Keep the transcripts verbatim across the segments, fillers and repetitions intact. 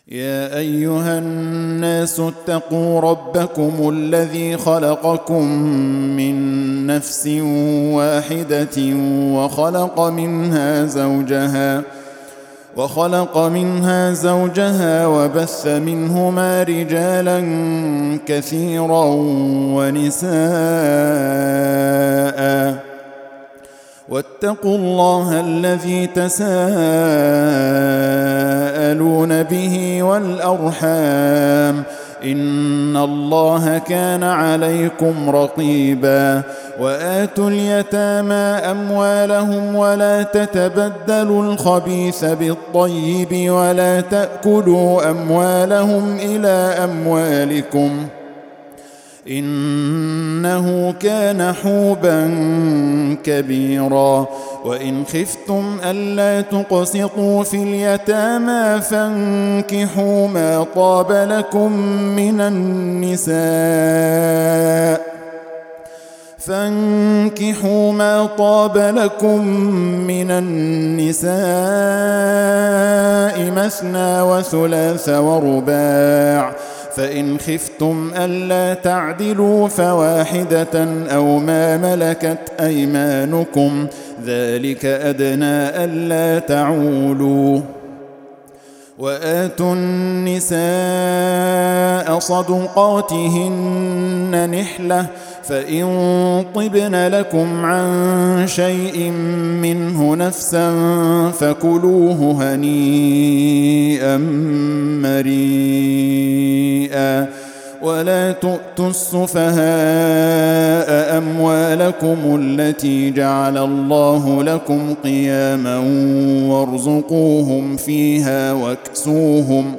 يا أيها الناس اتقوا ربكم الذي خلقكم من نفس واحدة وخلق منها زوجها وخلق منها زوجها وبث منهما رجالا كثيرا ونساء واتقوا الله الذي تساءلون به والأرحام إن الله كان عليكم رقيبا وآتوا اليتامى أموالهم ولا تتبدلوا الخبيث بالطيب ولا تأكلوا أموالهم إلى أموالكم إنه كان حوبا كبيرا وإن خفتم ألا تقسطوا في اليتامى فانكحوا ما طاب لكم من النساء فانكحوا ما طاب لكم من النساء مثنى وثلاث ورباع فإن خفتم ألا تعدلوا فواحدة أو ما ملكت أيمانكم ذلك أدنى ألا تعولوا وآتوا النساء صدقاتهن نحلة فإن طبن لكم عن شيء منه نفسا فكلوه هنيئا مريئا ولا تؤتوا السفهاء أموالكم التي جعل الله لكم قياما وارزقوهم فيها واكسوهم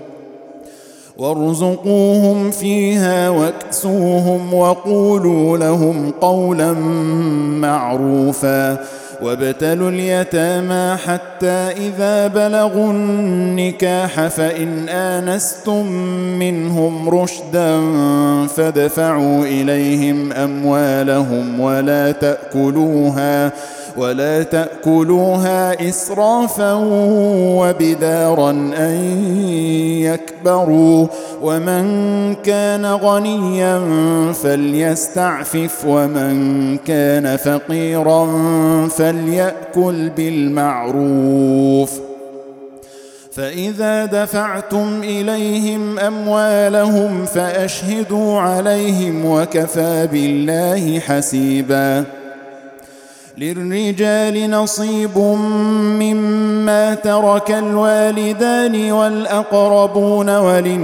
وارزقوهم فيها واكسوهم وقولوا لهم قولا معروفا وابتلوا اليتامى حتى إذا بلغوا النكاح فإن آنستم منهم رشدا فادفعوا إليهم أموالهم ولا تأكلوها ولا تأكلوها إسرافا وبدارا أن يكبروا ومن كان غنيا فليستعفف ومن كان فقيرا فليأكل بالمعروف فإذا دفعتم إليهم أموالهم فأشهدوا عليهم وكفى بالله حسيبا للرجال نصيب مما ترك الوالدان والأقربون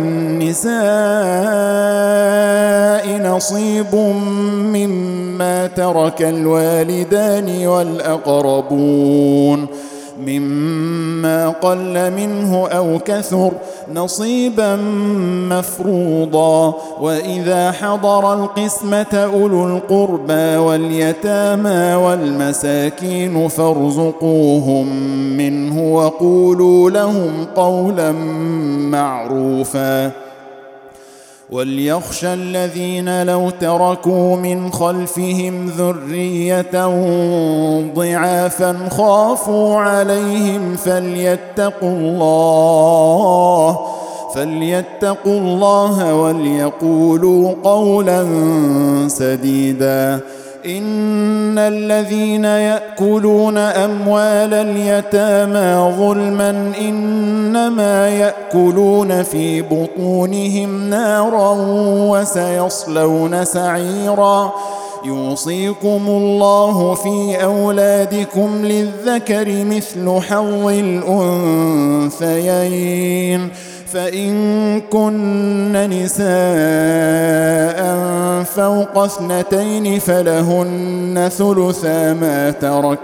وللنساء نصيب مما ترك الوالدان والأقربون مما قل منه أو كثر نصيبا مفروضا وإذا حضر القسمة أولو القربى واليتامى والمساكين فارزقوهم منه وقولوا لهم قولا معروفا وليخشى الذين لو تركوا من خلفهم ذرية ضعافا خافوا عليهم فليتقوا الله فليتقوا الله وليقولوا قولا سديدا إن الذين يأكلون أموال اليتامى ظلما إنما يأكلون في بطونهم نارا وسيصلون سعيرا يوصيكم الله في أولادكم للذكر مثل حظ الأنثيين فإن كن نساء فوق اثنتين فلهن ثلثا ما ترك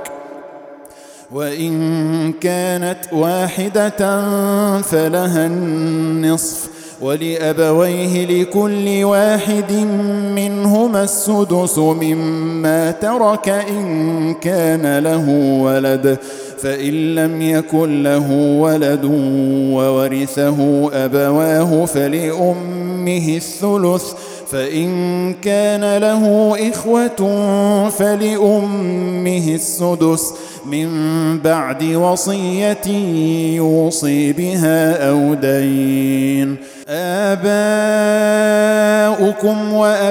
وإن كانت واحدة فلها النصف ولأبويه لكل واحد منهما السدس مما ترك إن كان له ولد فإن لم يكن له ولد وورثه أبواه فلأمه الثلث فإن كان له إخوة فلأمه السدس من بعد وصية يوصي بها أو دين. آباؤكم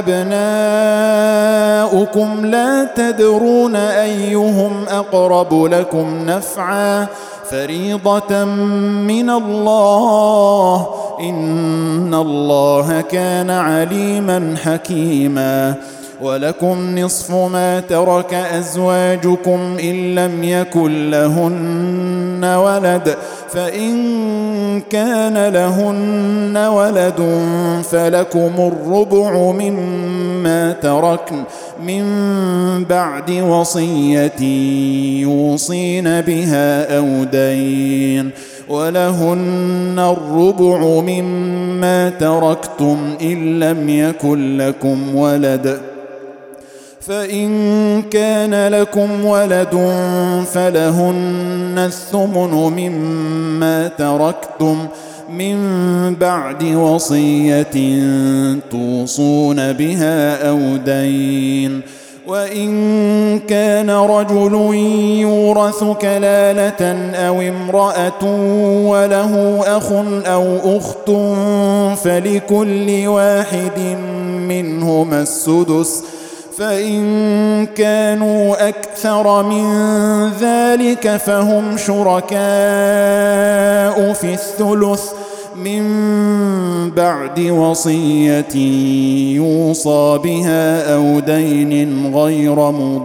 وأبناؤكم لا تدرون أيهم أقرب لكم نفعا فريضة من الله إن الله كان عليما حكيما. ولكم نصف ما ترك أزواجكم إن لم يكن لهن ولد فإن كان لهن ولد فلكم الربع مما تركن من بعد وصية يوصين بها أو دين. ولهن الربع مما تركتم إن لم يكن لكم ولد فإن كان لكم ولد فلهن الثمن مما تركتم من بعد وصية توصون بها أو دين. وإن كان رجل يورث كلالة أو امرأة وله أخ أو أخت فلكل واحد منهما السدس فإن كانوا أكثر من ذلك فهم شركاء في الثلث من بعد وصية يوصى بها أو دين غير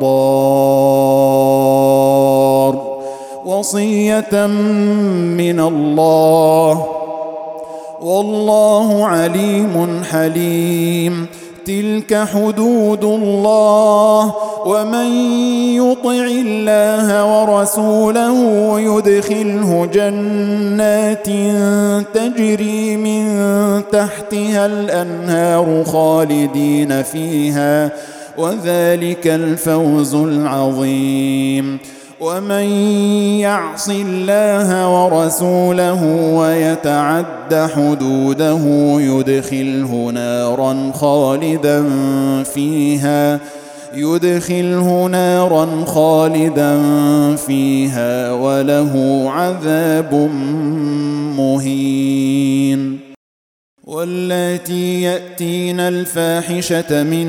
مضار وصية من الله والله عليم حليم. تلك حدود الله ومن يطع الله ورسوله يدخله جنات تجري من تحتها الأنهار خالدين فيها وذلك الفوز العظيم. ومن يعص الله ورسوله ويتعد حدوده يدخله نارا خالدا فيها يدخله نارا خالدا فيها وله عذاب مهين. واللاتي يأتين الفاحشة من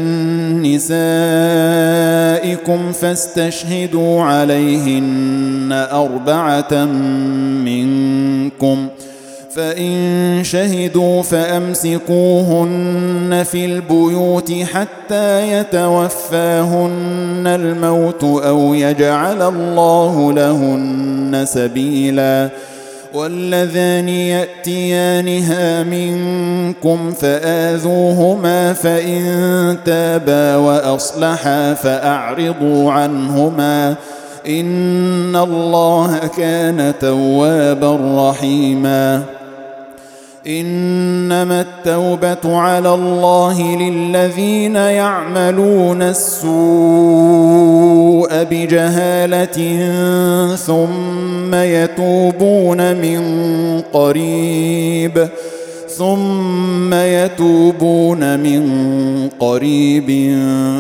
نسائكم فاستشهدوا عليهن أربعة منكم فإن شهدوا فأمسكوهن في البيوت حتى يتوفاهن الموت أو يجعل الله لهن سبيلا. واللذان يأتيانها منكم فآذوهما فإن تابا وأصلحا فأعرضوا عنهما إن الله كان توابا رحيما. إنما التوبة على الله للذين يعملون السوء بجهالة ثم يتوبون من قريب ثم يتوبون من قريب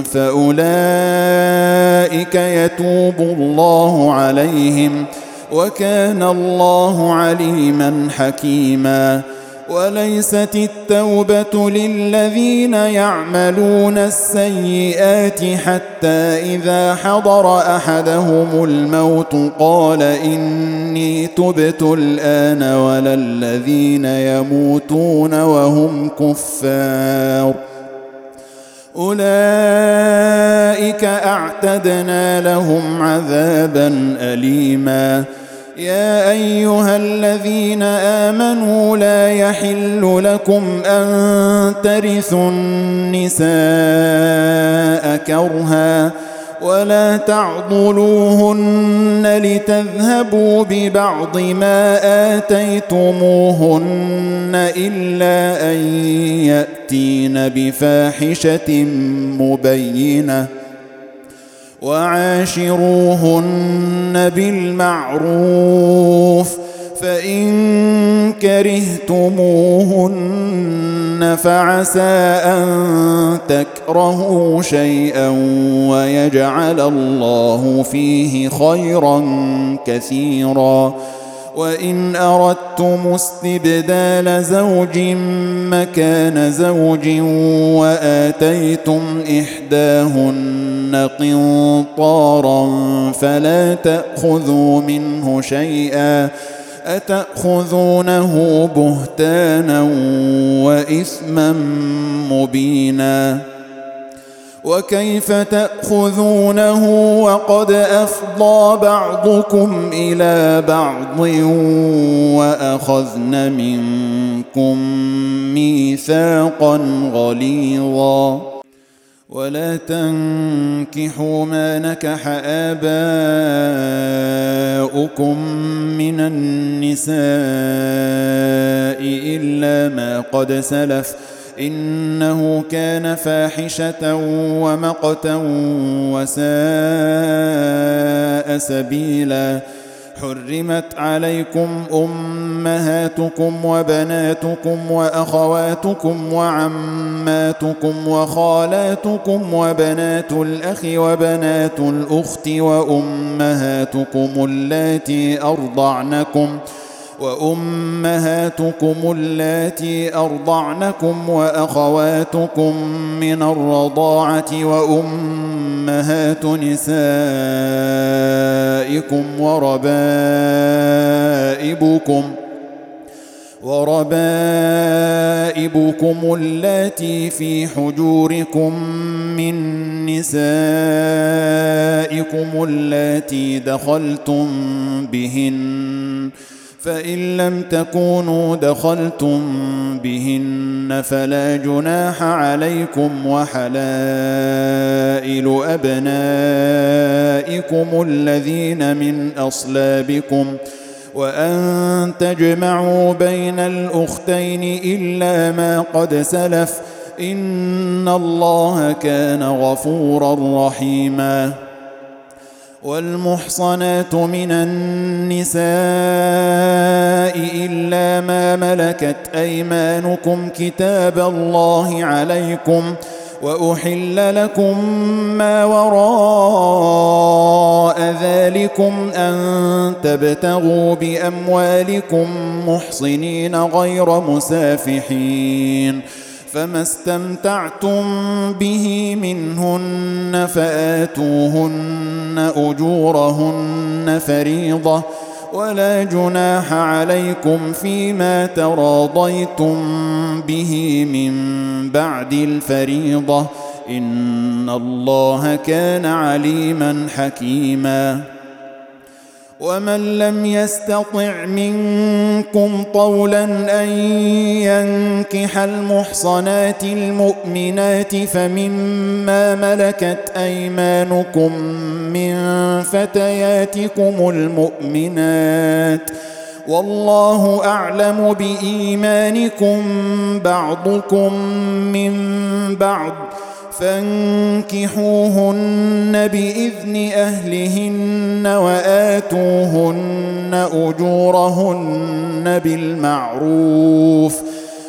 فأولئك يتوب الله عليهم وكان الله عليما حكيما. وليست التوبة للذين يعملون السيئات حتى إذا حضر أحدهم الموت قال إني تبت الآن ولا الذين يموتون وهم كفار أولئك أعتدنا لهم عذابا أليما. يا أيها الذين آمنوا لا يحل لكم أن ترثوا النساء كرها ولا تعضلوهن لتذهبوا ببعض ما آتيتموهن إلا أن يأتين بفاحشة مبينة وعاشروهن بالمعروف فإن كرهتموهن فعسى أن تكرهوا شيئا ويجعل الله فيه خيرا كثيرا. وإن أردتم استبدال زوج مكان زوج وآتيتم إحداهن قنطارا فلا تأخذوا منه شيئا أتأخذونه بهتانا وإثما مبينا. وكيف تأخذونه وقد أفضى بعضكم إلى بعض وأخذن منكم ميثاقا غليظا. ولا تنكحوا ما نكح آباؤكم من النساء إلا ما قد سلف إنه كان فاحشة ومقتا وساء سبيلا. حرمت عليكم أمهاتكم وبناتكم وأخواتكم وعماتكم وخالاتكم وبنات الأخ وبنات الأخت وأمهاتكم اللاتي أرضعنكم وأمهاتكم اللاتي أرضعنكم وأخواتكم من الرضاعة وأمهات نسائكم وربائبكم وربائبكم اللاتي في حجوركم من نسائكم اللاتي دخلتم بهن فإن لم تكونوا دخلتم بهن فلا جناح عليكم وحلائل أبنائكم الذين من أصلابكم وأن تجمعوا بين الأختين إلا ما قد سلف إن الله كان غفورا رحيما. والمحصنات من النساء إلا ما ملكت أيمانكم كتاب الله عليكم وأحل لكم ما وراء ذلكم أن تبتغوا بأموالكم محصنين غير مسافحين فما استمتعتم به منهن فآتوهن أجورهن فريضة ولا جناح عليكم فيما تراضيتم به من بعد الفريضة إن الله كان عليما حكيما. ومن لم يستطع منكم طولا أن ينكح المحصنات المؤمنات فمما ملكت أيمانكم من فتياتكم المؤمنات والله أعلم بإيمانكم بعضكم من بعض فانكحوهن بإذن أهلهن وآتوهن أجورهن بالمعروف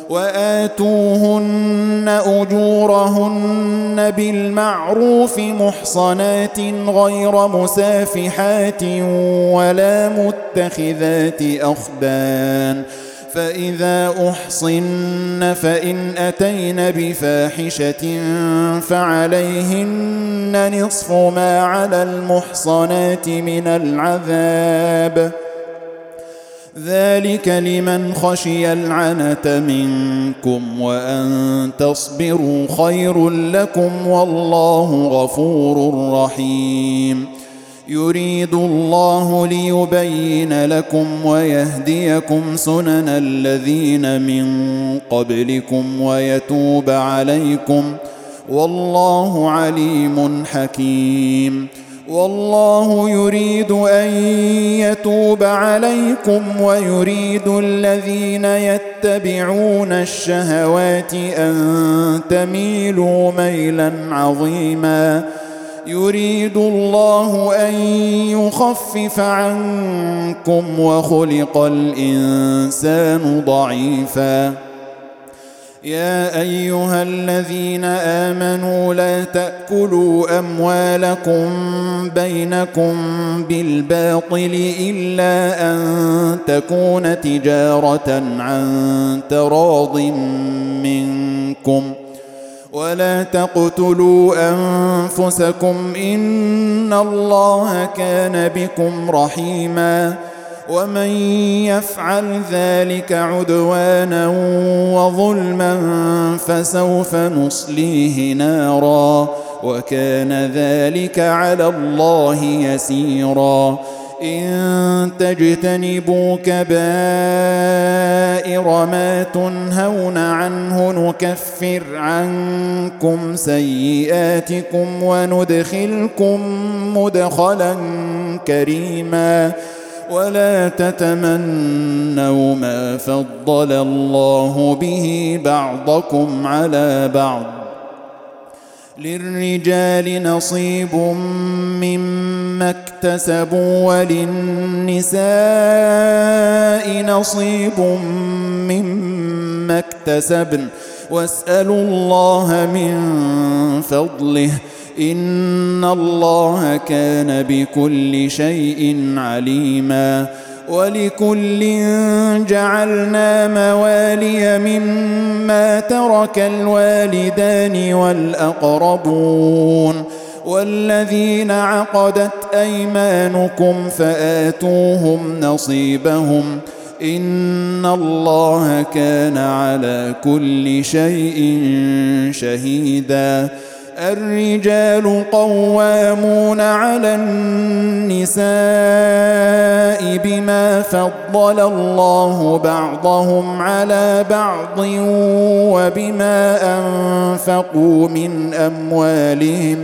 وآتوهن أجورهن بالمعروف محصنات غير مسافحات ولا متخذات أخدان فإذا أحصن فإن أتين بفاحشة فعليهن نصف ما على المحصنات من العذاب ذلك لمن خشي العنة منكم وأن تصبروا خير لكم والله غفور رحيم. يريد الله ليبين لكم ويهديكم سنن الذين من قبلكم ويتوب عليكم والله عليم حكيم. والله يريد أن يتوب عليكم ويريد الذين يتبعون الشهوات أن تميلوا ميلا عظيما يريد الله أن يخفف عنكم وخلق الإنسان ضعيفا. يا أيها الذين آمنوا لا تأكلوا أموالكم بينكم بالباطل إلا أن تكون تجارة عن تراض منكم ولا تقتلوا أنفسكم إن الله كان بكم رحيما. ومن يفعل ذلك عدوانا وظلما فسوف نصليه نارا وكان ذلك على الله يسيرا. إن تجتنبوا كبائر ما تنهون عنه نكفر عنكم سيئاتكم وندخلكم مدخلا كريما. ولا تتمنوا ما فضل الله به بعضكم على بعض للرجال نصيب مما اكتسبوا وللنساء نصيب مما اكتسبن واسألوا الله من فضله إن الله كان بكل شيء عليما. ولكل جعلنا موالي مما ترك الوالدان والأقربون والذين عقدت أيمانكم فآتوهم نصيبهم إن الله كان على كل شيء شهيدا. الرجال قوامون على النساء بما فضل الله بعضهم على بعض وبما أنفقوا من أموالهم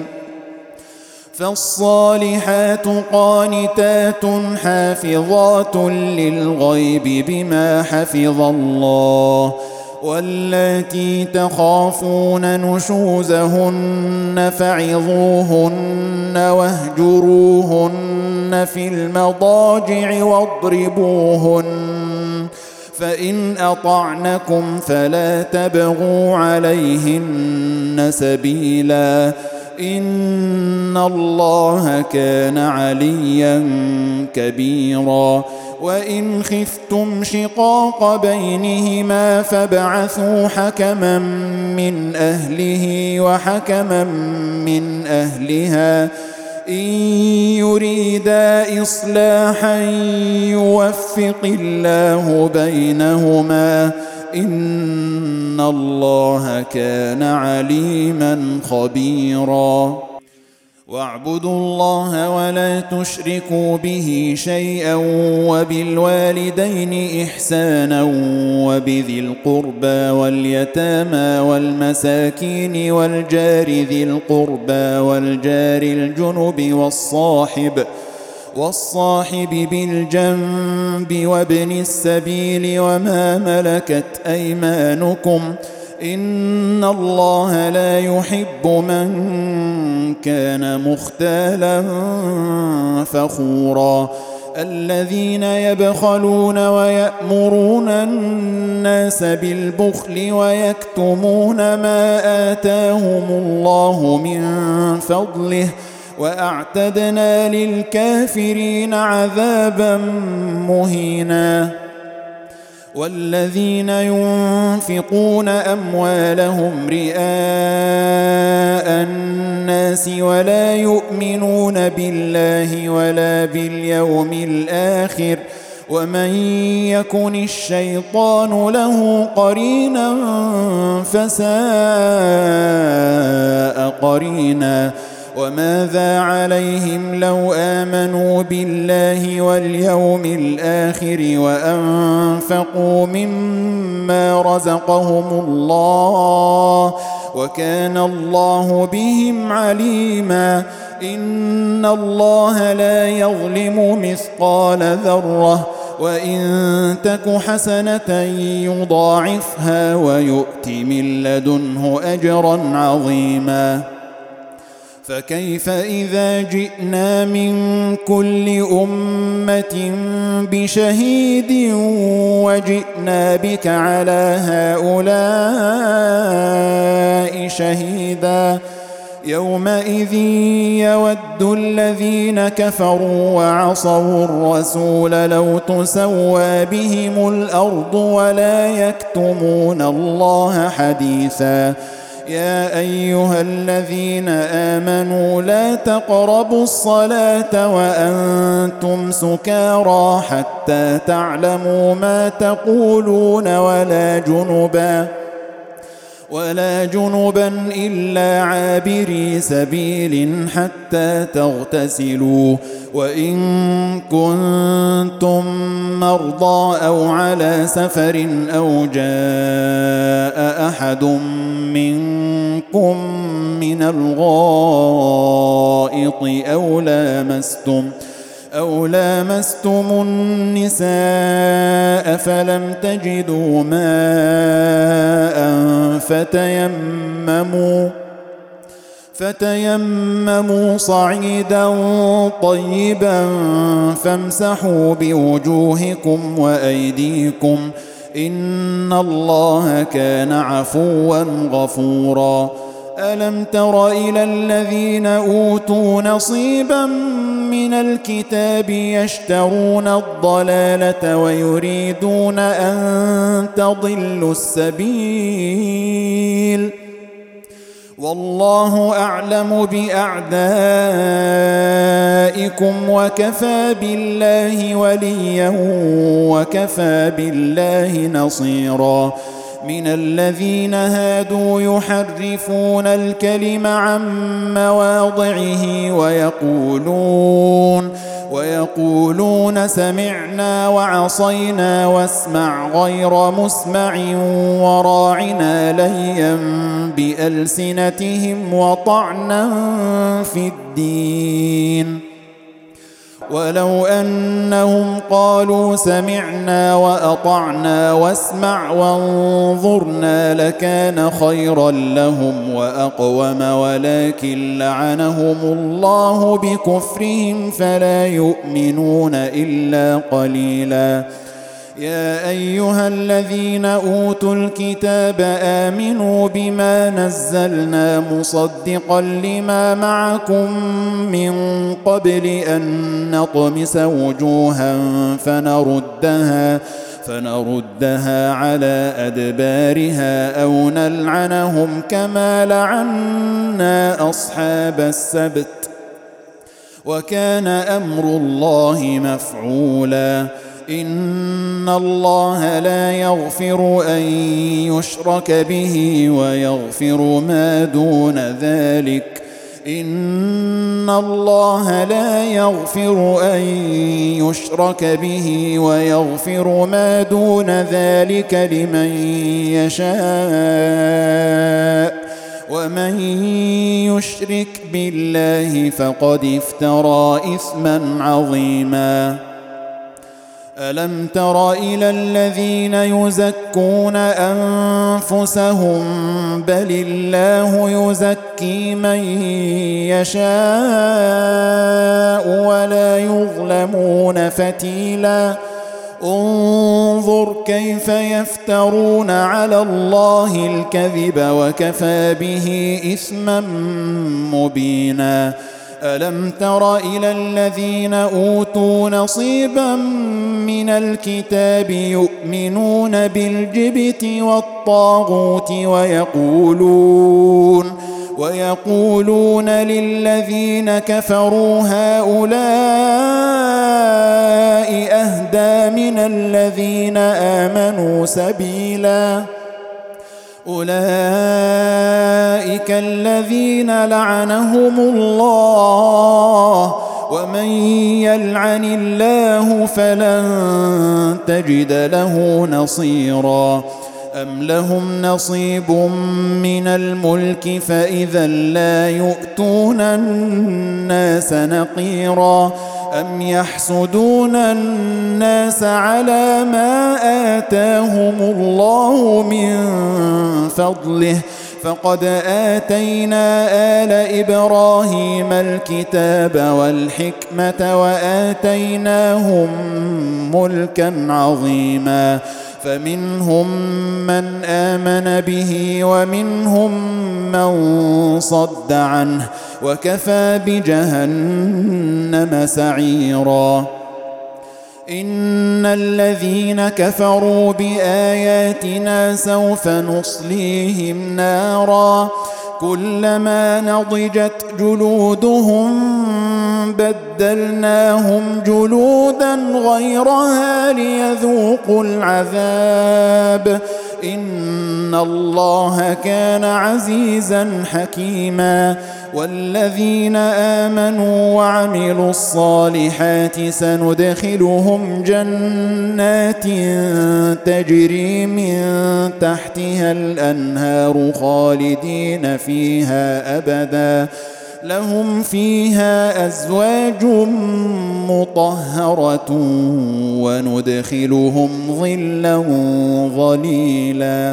فالصالحات قانتات حافظات للغيب بما حفظ الله. واللاتي تخافون نشوزهن فعظوهن واهجروهن في المضاجع واضربوهن فإن أطعنكم فلا تبغوا عليهن سبيلا إن الله كان عليا كبيرا. وإن خفتم شقاق بينهما فابعثوا حكما من أهله وحكما من أهلها إن يريدا إصلاحا يوفق الله بينهما إن الله كان عليما خبيرا. واعبدوا الله ولا تشركوا به شيئا وبالوالدين إحسانا وبذي القربى واليتامى والمساكين والجار ذي القربى والجار الجنب والصاحب والصاحب بالجنب وابن السبيل وما ملكت أيمانكم إن الله لا يحب من كان مختالا فخورا. الذين يبخلون ويأمرون الناس بالبخل ويكتمون ما آتاهم الله من فضله وأعتدنا للكافرين عذابا مهينا. والذين ينفقون أموالهم رئاء الناس ولا يؤمنون بالله ولا باليوم الآخر ومن يكن الشيطان له قرينا فساء قرينا. وماذا عليهم لو آمنوا بالله واليوم الآخر وأنفقوا مما رزقهم الله وكان الله بهم عليما. إن الله لا يظلم مثقال ذرة وإن تك حسنة يضاعفها ويؤت من لدنه أجرا عظيما. فكيف إذا جئنا من كل أمة بشهيد وجئنا بك على هؤلاء شهيدا يومئذ يود الذين كفروا وعصوا الرسول لو تسوى بهم الأرض ولا يكتمون الله حديثا يا أيها الذين آمنوا لا تقربوا الصلاة وأنتم سكارى حتى تعلموا ما تقولون ولا جنبا ولا جنبا إلا عابري سبيل حتى تغتسلوا وإن كنتم مرضى أو على سفر أو جاء أحد منكم من الغائط أو لامستم أو لامستم النساء فلم تجدوا ماء فتيمموا فتيمموا صعيدا طيبا فامسحوا بوجوهكم وأيديكم إن الله كان عفوا غفورا ألم تر إلى الذين أوتوا نصيبا من الكتاب يشترون الضلالة ويريدون أن تضلوا السبيل والله أعلم بأعدائكم وكفى بالله وليا وكفى بالله نصيرا من الذين هادوا يحرفون الكلم عن مواضعه ويقولون ويقولون سمعنا وعصينا واسمع غير مسمع وراعنا ليا بألسنتهم وطعنا في الدين ولو أنهم قالوا سمعنا وأطعنا واسمع وانظرنا لكان خيرا لهم وأقوم ولكن لعنهم الله بكفرهم فلا يؤمنون إلا قليلا يا أيها الذين أوتوا الكتاب آمنوا بما نزلنا مصدقا لما معكم من قبل أن نطمس وجوها فنردها فنردها على أدبارها أو نلعنهم كما لعنا أصحاب السبت وكان أمر الله مفعولا إن الله لا يغفر أن يشرك به ويغفر ما دون ذلك إن الله لا يغفر أن يشرك به ويغفر ما دون ذلك لمن يشاء ومن يشرك بالله فقد افترى إثما عظيما ألم تر إلى الذين يزكون أنفسهم بل الله يزكي من يشاء ولا يظلمون فتيلا انظر كيف يفترون على الله الكذب وكفى به إثما مبينا ألم تر إلى الذين أوتوا نصيبا من الكتاب يؤمنون بالجبت والطاغوت ويقولون ويقولون للذين كفروا هؤلاء أهدى من الذين آمنوا سبيلا أولئك الذين لعنهم الله ومن يلعن الله فلن تجد له نصيرا أم لهم نصيب من الملك فإذا لا يؤتون الناس نقيرا أم يحسدون الناس على ما آتاهم الله من فضله فقد آتينا آل إبراهيم الكتاب والحكمة وآتيناهم ملكا عظيما فمنهم من آمن به ومنهم من صد عنه وكفى بجهنم سعيرا إن الذين كفروا بآياتنا سوف نصليهم نارا كلما نضجت جلودهم بدلناهم جلودا غيرها ليذوقوا العذاب إن الله كان عزيزا حكيما والذين آمنوا وعملوا الصالحات سندخلهم جنات تجري من تحتها الأنهار خالدين فيها أبدا لهم فيها أزواج مطهرة وندخلهم ظلا ظليلا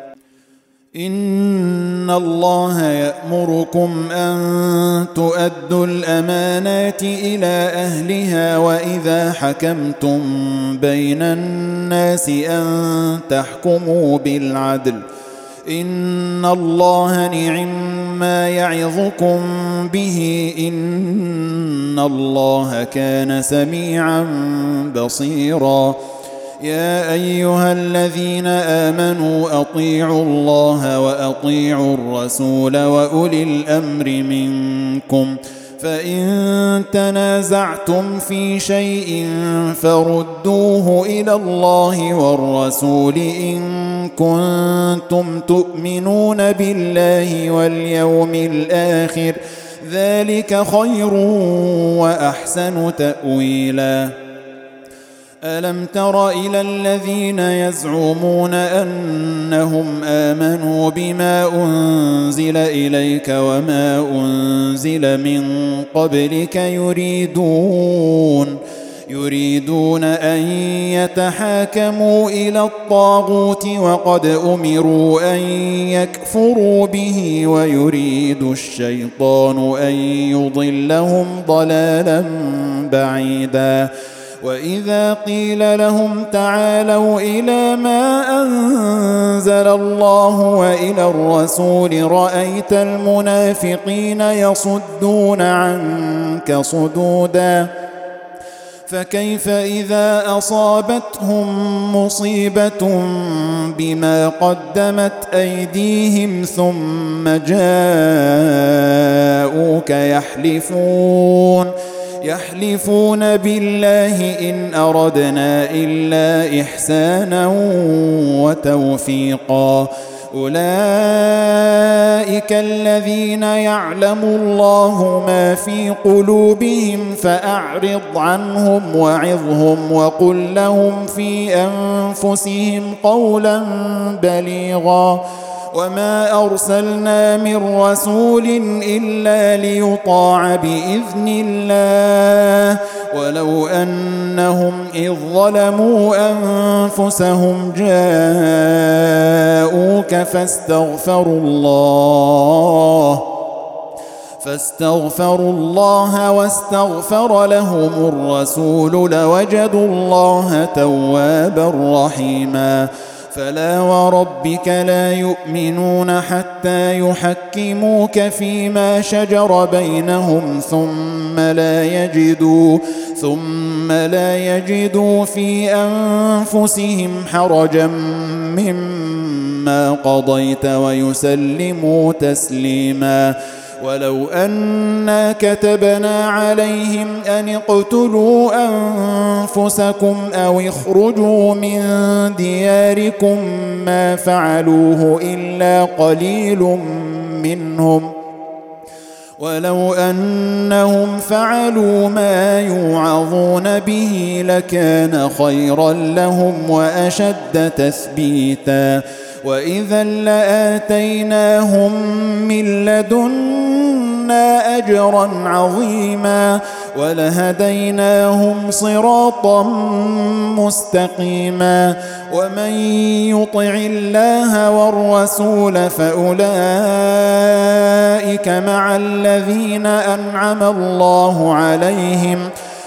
إن الله يأمركم أن تؤدوا الأمانات إلى أهلها وإذا حكمتم بين الناس أن تحكموا بالعدل إن الله نعم ما يعظكم به إن الله كان سميعا بصيرا يا أيها الذين آمنوا أطيعوا الله وأطيعوا الرسول وأولي الأمر منكم فإن تنازعتم في شيء فردوه إلى الله والرسول إن كنتم تؤمنون بالله واليوم الآخر ذلك خير وأحسن تأويلا ألم تر إلى الذين يزعمون أنهم آمنوا بما أنزل إليك وما أنزل من قبلك يريدون يريدون أن يتحاكموا إلى الطاغوت وقد أمروا أن يكفروا به ويريد الشيطان أن يضلهم ضلالا بعيدا وإذا قيل لهم تعالوا إلى ما أنزل الله وإلى الرسول رأيت المنافقين يصدون عنك صدودا فكيف إذا أصابتهم مصيبة بما قدمت أيديهم ثم جاءوك يحلفون يحلفون بالله إن أردنا إلا إحسانا وتوفيقا أولئك الذين يعلم الله ما في قلوبهم فأعرض عنهم وعظهم وقل لهم في أنفسهم قولا بليغا وما أرسلنا من رسول إلا ليطاع بإذن الله ولو أنهم إذ ظلموا أنفسهم جاءوك فاستغفروا الله فاستغفروا الله واستغفر لهم الرسول لوجدوا الله توابا رحيما فلا وربك لا يؤمنون حتى يحكموك فيما شجر بينهم ثم لا يجدوا ثم لا يجدوا في أنفسهم حرجا مما قضيت ويسلموا تسليما ولو أنا كتبنا عليهم أن اقتلوا أنفسكم أو اخرجوا من دياركم ما فعلوه إلا قليل منهم ولو أنهم فعلوا ما يوعظون به لكان خيرا لهم وأشد تثبيتا وإذا لآتيناهم من لدنا لَأَعْطَيْنَاهُنَّ أَجْرًا عَظِيمًا وَلَهَدَيْنَاهُمْ صِرَاطًا مُسْتَقِيمًا وَمَن يُطِعِ اللَّهَ وَالرَّسُولَ فَأُولَئِكَ مَعَ الَّذِينَ أَنْعَمَ اللَّهُ عَلَيْهِمْ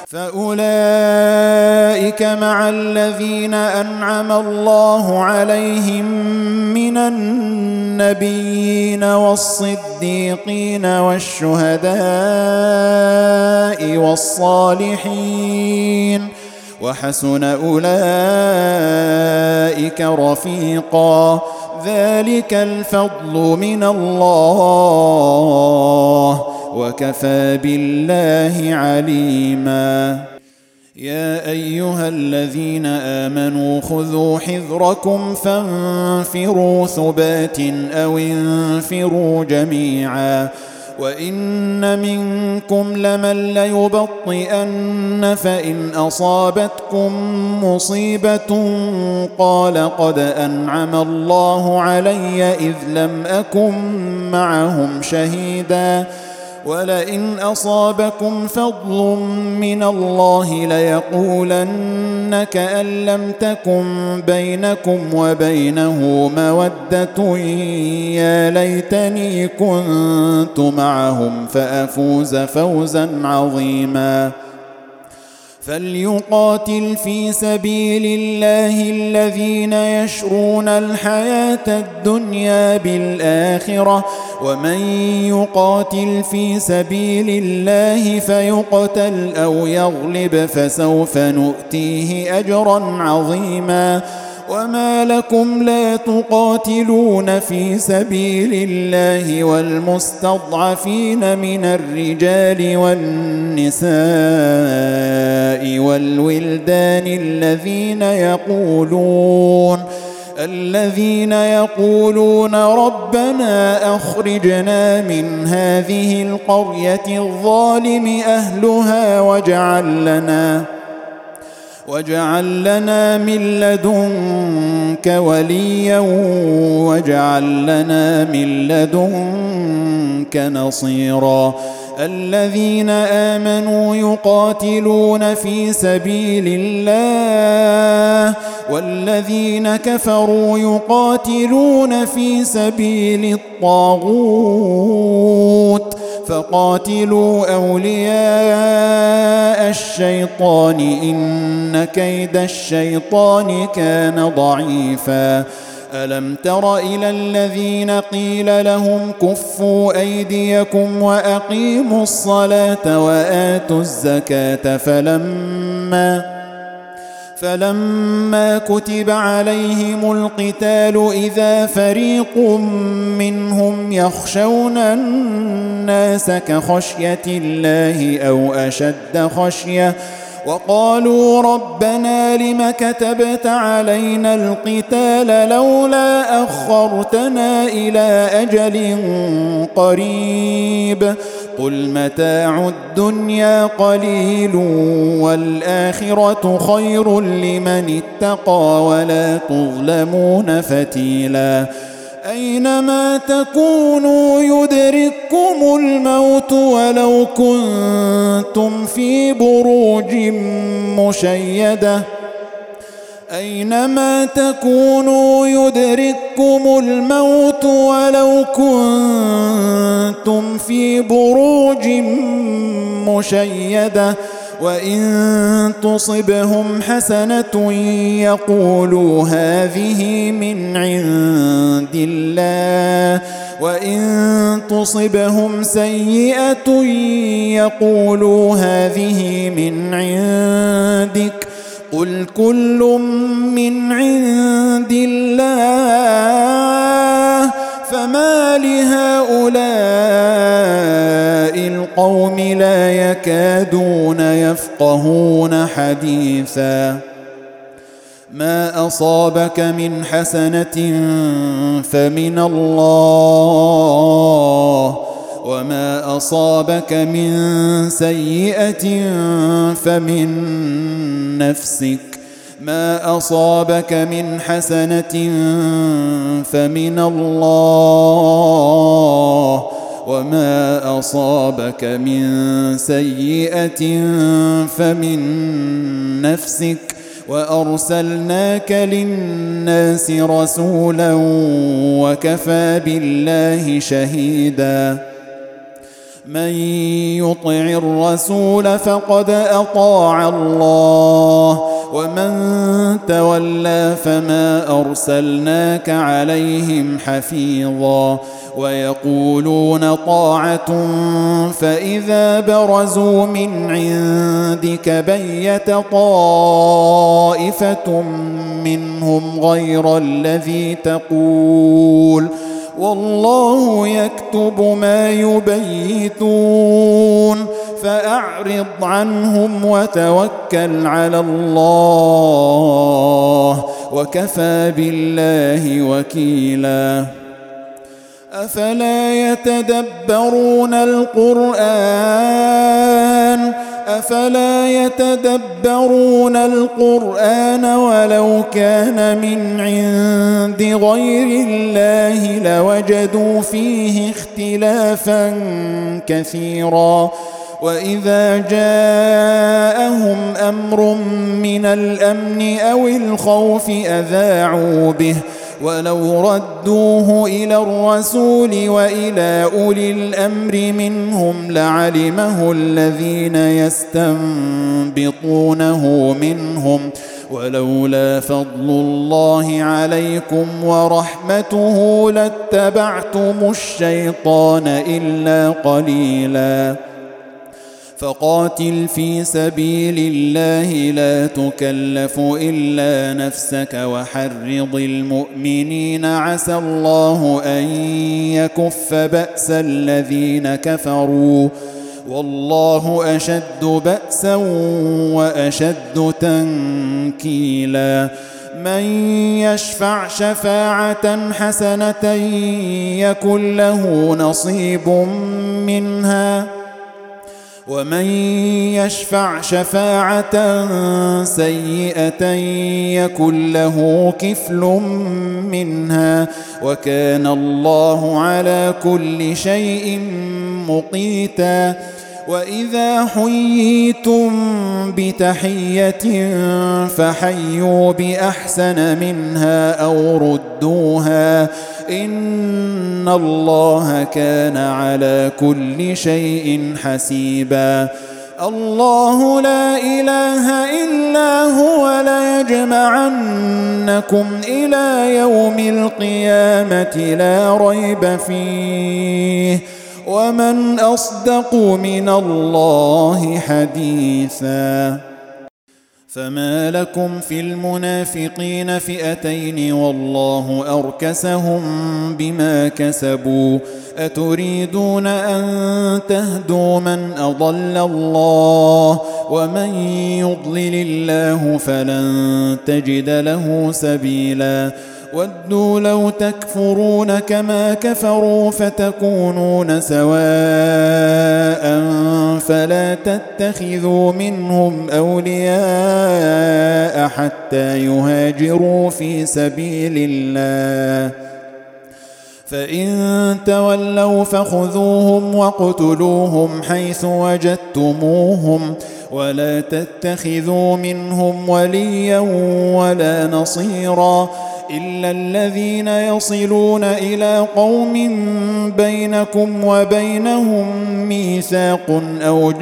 فأولئك مع الذين أنعم الله عليهم من النبيين والصديقين والشهداء والصالحين وحسن أولئك رفيقا ذلك الفضل من الله وكفى بالله عليما يا أيها الذين آمنوا خذوا حذركم فانفروا ثبات أو انفروا جميعا وإن منكم لمن ليبطئن فإن أصابتكم مصيبة قال قد أنعم الله علي إذ لم أكن معهم شهيدا ولئن أصابكم فضل من الله ليقولن كأن لم تكن بينكم وبينه مودة يا ليتني كنت معهم فأفوز فوزا عظيما فليقاتل في سبيل الله الذين يشرون الحياة الدنيا بالآخرة ومن يقاتل في سبيل الله فيقتل أو يغلب فسوف نؤتيه أجرا عظيما وما لكم لا تقاتلون في سبيل الله والمستضعفين من الرجال والنساء والولدان الذين يقولون الذين يقولون ربنا أخرجنا من هذه القرية الظالم أهلها واجعل لنا واجعل لنا من لدنك وليا واجعل لنا من لدنك نصيرا الذين آمنوا يقاتلون في سبيل الله والذين كفروا يقاتلون في سبيل الطاغوت فقاتلوا أولياء الشيطان إن كيد الشيطان كان ضعيفا ألم تر إلى الذين قيل لهم كفوا أيديكم وأقيموا الصلاة وآتوا الزكاة فلما فلما كتب عليهم القتال إذا فريق منهم يخشون الناس كخشية الله أو أشد خشية وقالوا ربنا لم كتبت علينا القتال لولا أخرتنا إلى أجل قريب قل متاع الدنيا قليل والآخرة خير لمن اتقى ولا تظلمون فتيلا أينما تكونوا يدرككم الموت ولو كنتم في بروج مشيدة أينما تكونوا يدرككم الموت ولو كنتم في بروج مشيدة وإن تصبهم حسنة يقولوا هذه من عند الله وإن تصبهم سيئة يقولوا هذه من عندك قل كل من عند الله فما لهؤلاء القوم لا يكادون يفقهون حديثا ما أصابك من حسنة فمن الله وما أصابك من سيئة فمن نفسك ما أصابك من حسنة فمن الله وما أصابك من سيئة فمن نفسك وأرسلناك للناس رسولا وكفى بالله شهيدا من يطع الرسول فقد أطاع الله ومن تولى فما أرسلناك عليهم حفيظا ويقولون طاعة فإذا برزوا من عندك بيت طائفة منهم غير الذي تقول والله يكتب ما يبيتون فأعرض عنهم وتوكل على الله وكفى بالله وكيلا أفلا يتدبرون القرآن أفلا يتدبرون القرآن ولو كان من عند غير الله لوجدوا فيه اختلافا كثيرا وإذا جاءهم أمر من الأمن أو الخوف أذاعوا به ولو ردوه إلى الرسول وإلى أولي الأمر منهم لعلمه الذين يستنبطونه منهم ولولا فضل الله عليكم ورحمته لاتبعتم الشيطان إلا قليلا فقاتل في سبيل الله لا تكلف إلا نفسك وحرض المؤمنين عسى الله أن يكف بأس الذين كفروا والله أشد بأسا وأشد تنكيلا من يشفع شفاعة حسنة يكن له نصيب منها ومن يشفع شفاعة سيئة يكن له كفل منها وكان الله على كل شيء مقيتا وإذا حييتم بتحية فحيوا بأحسن منها أو ردوها إن الله كان على كل شيء حسيبا الله لا إله إلا هو ليجمعنكم إلى يوم القيامة لا ريب فيه ومن أصدق من الله حديثا فما لكم في المنافقين فئتين والله أركسهم بما كسبوا أتريدون أن تهدوا من أضل الله ومن يضلل الله فلن تجد له سبيلا ودوا لو تكفرون كما كفروا فتكونون سواء فلا تتخذوا منهم أولياء حتى يهاجروا في سبيل الله فإن تولوا فخذوهم واقتلوهم حيث وجدتموهم ولا تتخذوا منهم وليا ولا نصيرا إلا الذين يصلون إلى قوم بينكم وبينهم ميثاق أو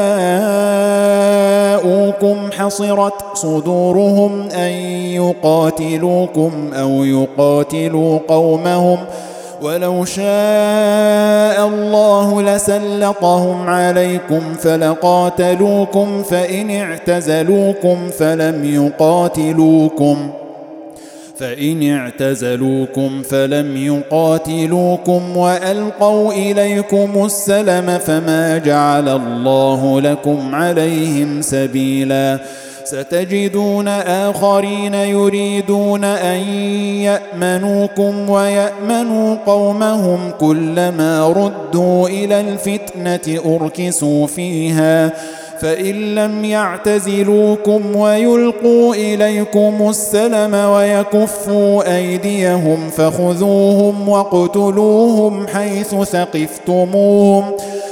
جاءوكم حصرت صدورهم أن يقاتلوكم أو يقاتلوا قومهم ولو شاء الله لسلطهم عليكم فلقاتلوكم فإن اعتزلوكم فلم يقاتلوكم فإن اعتزلوكم فلم يقاتلوكم وألقوا إليكم السلم فما جعل الله لكم عليهم سبيلا ستجدون آخرين يريدون أن يأمنوكم ويأمنوا قومهم كلما ردوا إلى الفتنة أركسوا فيها فإن لم يعتزلوكم ويلقوا إليكم السلم ويكفوا أيديهم فخذوهم واقتلوهم حيث ثقفتموهم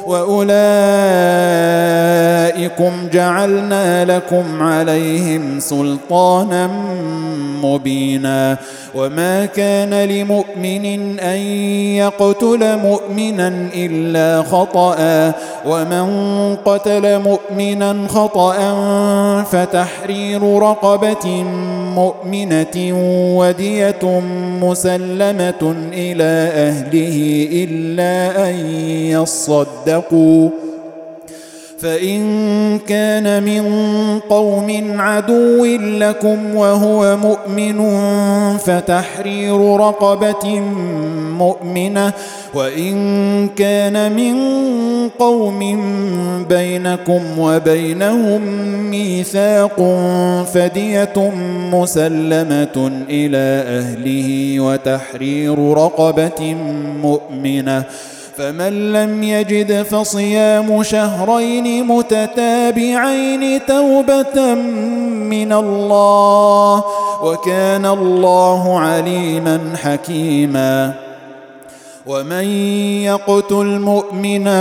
وأولئكم جعلنا لكم عليهم سلطانا مبينا وما كان لمؤمن أن يقتل مؤمنا إلا خطأ ومن قتل مؤمنا خطأ فتحرير رقبة مؤمنة ودية مسلمة إلى أهله إلا أن يصدقوا فإن كان من قوم عدو لكم وهو مؤمن فتحرير رقبة مؤمنة وإن كان من قوم بينكم وبينهم ميثاق فدية مسلمة إلى أهله وتحرير رقبة مؤمنة فمن لم يجد فصيام شهرين متتابعين توبة من الله وكان الله عليما حكيما ومن يقتل مؤمنا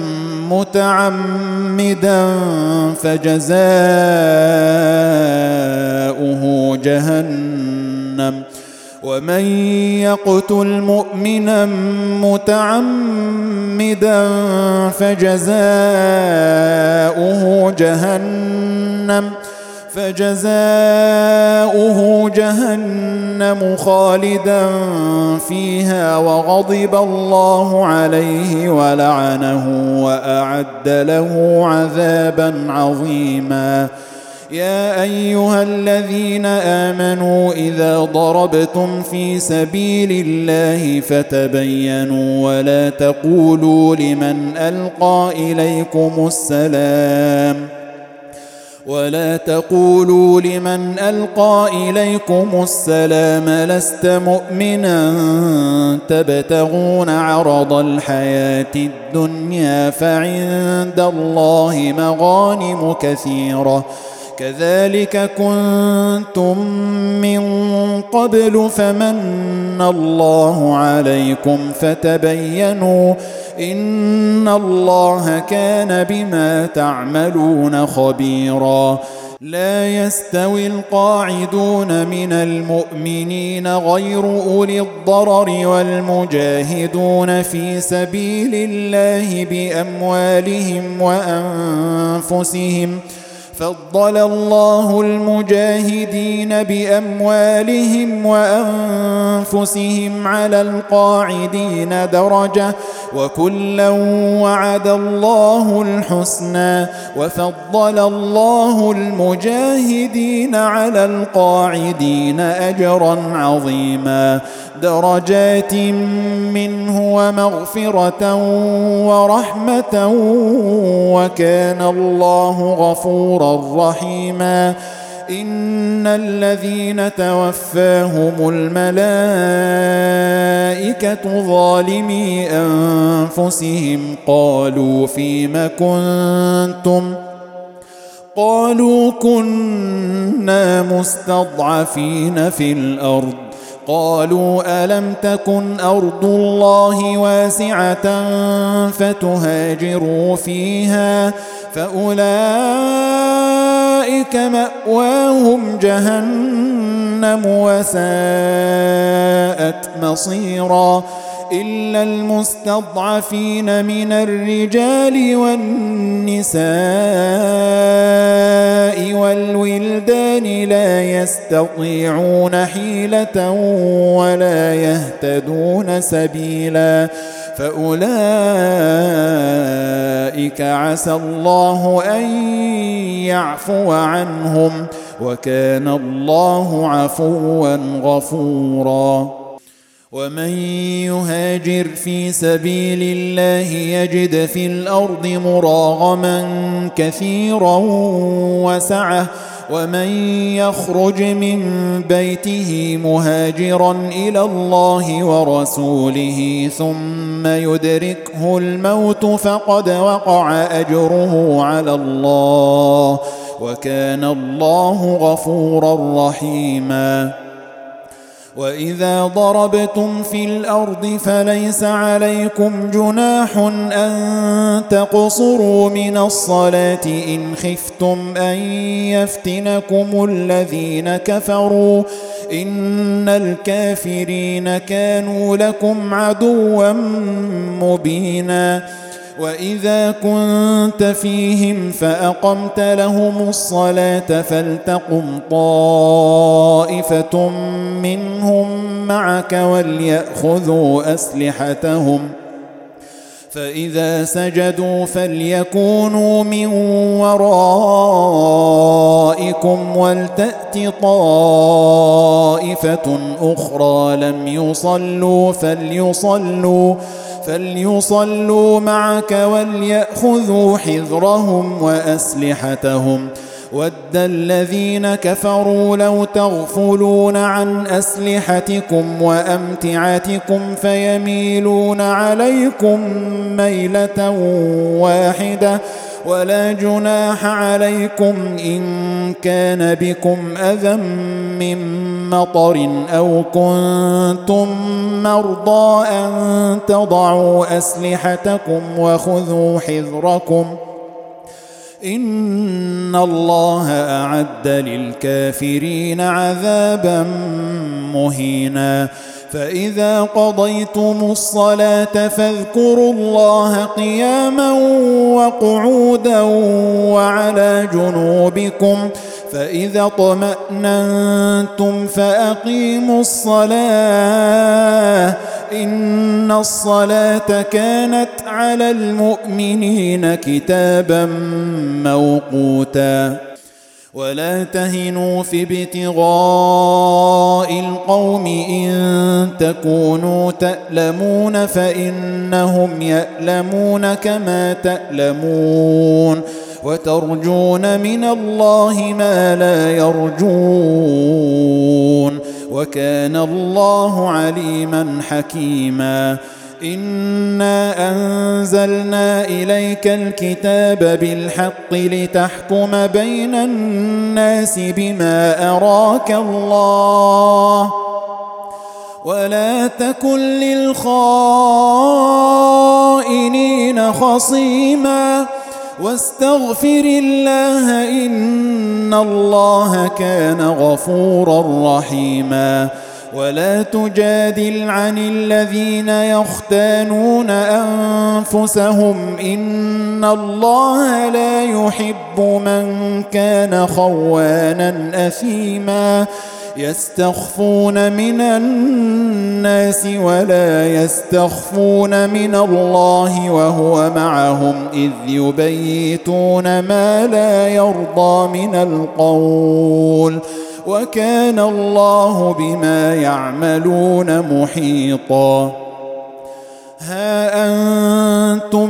متعمدا فجزاؤه جهنم ومن يقتل مؤمنا متعمدا فجزاؤه جهنم فجزاؤه جهنم خالدا فيها وغضب الله عليه ولعنه وأعد له عذابا عظيما يا أيها الذين آمنوا إذا ضربتم في سبيل الله فتبينوا ولا تقولوا لمن ألقى إليكم السلام ولا تقولوا لمن ألقى إليكم السلام لست مؤمنا تبتغون عرض الحياة الدنيا فعند الله مغانم كثيرة كذلك كنتم من قبل فمن الله عليكم فتبينوا إن الله كان بما تعملون خبيرا لا يستوي القاعدون من المؤمنين غير أولي الضرر والمجاهدون في سبيل الله بأموالهم وأنفسهم فضل الله المجاهدين بأموالهم وأنفسهم على القاعدين درجة وكلا وعد الله الحسنى وفضل الله المجاهدين على القاعدين أجرا عظيما درجات منه ومغفرة ورحمة وكان الله غفورا رحيما إن الذين توفاهم الملائكة ظالمي أنفسهم قالوا فيم كنتم قالوا كنا مستضعفين في الأرض قالوا ألم تكن أرض الله واسعة فتهاجروا فيها فأولئك مأواهم جهنم وساءت مصيرا إلا المستضعفين من الرجال والنساء والولدان لا يستطيعون حيلة ولا يهتدون سبيلا فأولئك عسى الله أن يعفو عنهم وكان الله عفوا غفورا ومن يهاجر في سبيل الله يجد في الأرض مراغما كثيرا وسعة ومن يخرج من بيته مهاجرا إلى الله ورسوله ثم يدركه الموت فقد وقع أجره على الله وكان الله غفورا رحيما. وإذا ضربتم في الأرض فليس عليكم جناح أن تقصروا من الصلاة إن خفتم أن يفتنكم الذين كفروا إن الكافرين كانوا لكم عدوا مبينا. وإذا كنت فيهم فأقمت لهم الصلاة فلتقم طائفة منهم معك وليأخذوا أسلحتهم فإذا سجدوا فليكونوا من ورائكم ولتأت طائفة أخرى لم يصلوا فليصلوا فليصلوا معك وليأخذوا حذرهم وأسلحتهم ود الذين كفروا لو تغفلون عن أسلحتكم وأمتعتكم فيميلون عليكم ميلة واحدة ولا جناح عليكم إن كان بكم أذى من مطر أو كنتم مرضى أن تضعوا أسلحتكم وخذوا حذركم إن الله أعد للكافرين عذابا مهينا. فإذا قضيتم الصلاة فاذكروا الله قياما وقعودا وعلى جنوبكم فإذا اطمأننتم فأقيموا الصلاة إن الصلاة كانت على المؤمنين كتابا موقوتا. ولا تهنوا في ابتغاء القوم إن تكونوا تألمون فإنهم يألمون كما تألمون وترجون من الله ما لا يرجون وكان الله عليما حكيما. إنا أنزلنا إليك الكتاب بالحق لتحكم بين الناس بما أراك الله ولا تكن للخائنين خصيما واستغفر الله إن الله كان غفورا رحيما. ولا تجادل عن الذين يختانون أنفسهم إن الله لا يحب من كان خوانا أثيما يستخفون من الناس ولا يستخفون من الله وهو معهم إذ يبيتون ما لا يرضى من القول وكان الله بما يعملون محيطا. ها أنتم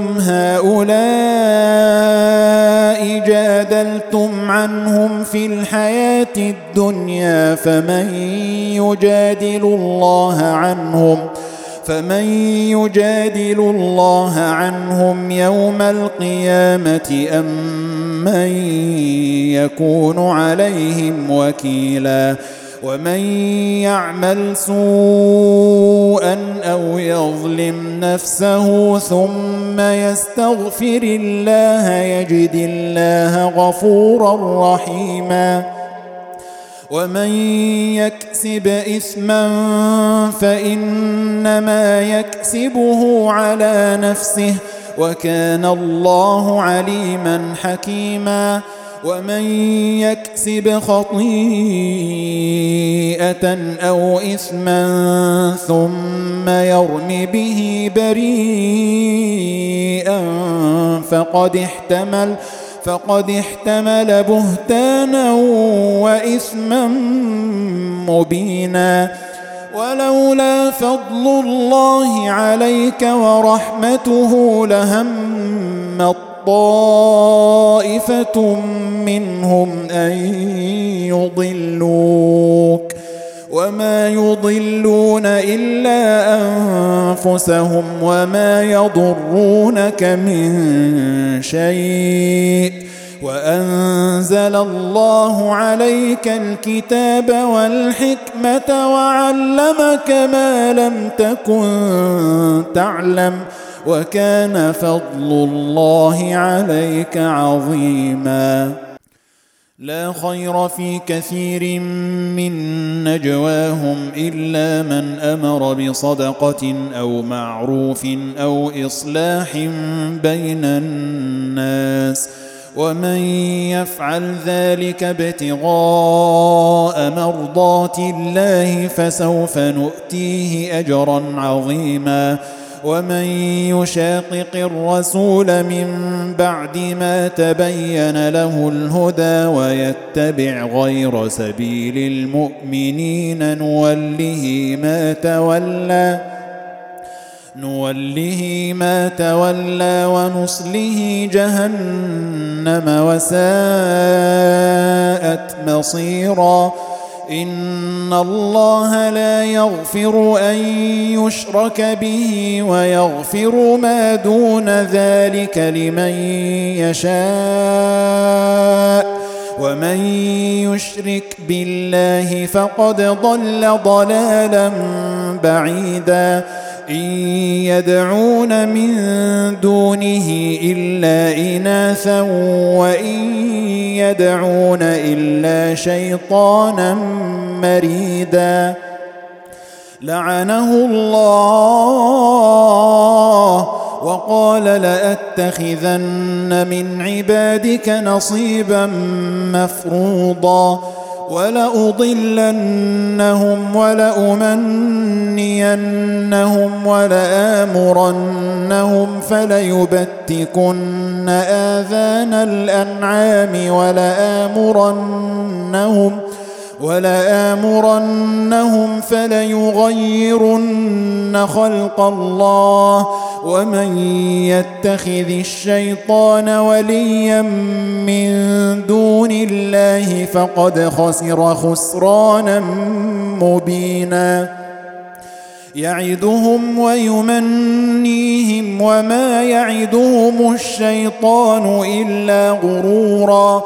هؤلاء جادلتم عنهم في الحياة الدنيا فمن يجادل الله عنهم فمن يجادل الله عنهم يوم القيامة أم من يكون عليهم وكيلا. ومن يعمل سوءا أو يظلم نفسه ثم يستغفر الله يجد الله غفورا رحيما. ومن يكسب إثما فإنما يكسبه على نفسه وكان الله عليما حكيما. ومن يكسب خطيئة أو إثما ثم يرم به بريئا فقد احتمل فقد احتمل بهتانا وإثما مبينا. ولولا فضل الله عليك ورحمته لهم طائفة منهم أن يضلوك وما يضلون إلا أنفسهم وما يضرونك من شيء وأنزل الله عليك الكتاب والحكمة وعلمك ما لم تكن تعلم وكان فضل الله عليك عظيما. لا خير في كثير من نجواهم إلا من أمر بصدقة أو معروف أو إصلاح بين الناس ومن يفعل ذلك ابتغاء مرضات الله فسوف نؤتيه أجرا عظيما. ومن يشاقق الرسول من بعد ما تبين له الهدى ويتبع غير سبيل المؤمنين نوله ما تولى نوله ما تولى ونصله جهنم وساءت مصيرا. إن الله لا يغفر أن يشرك به ويغفر ما دون ذلك لمن يشاء ومن يشرك بالله فقد ضل ضلالا بعيدا. إن يدعون من دونه إلا إناثا وإن يدعون إلا شيطانا مريدا. لعنه الله وقال لأتخذن من عبادك نصيبا مفروضا ولأضلنهم ولأمنينهم ولآمرنهم فليبتكن آذان الأنعام ولآمرنهم ولآمرنهم فليغيرن خلق الله ومن يتخذ الشيطان وليا من دون الله فقد خسر خسرانا مبينا. يعدهم ويمنيهم وما يعدهم الشيطان إلا غرورا.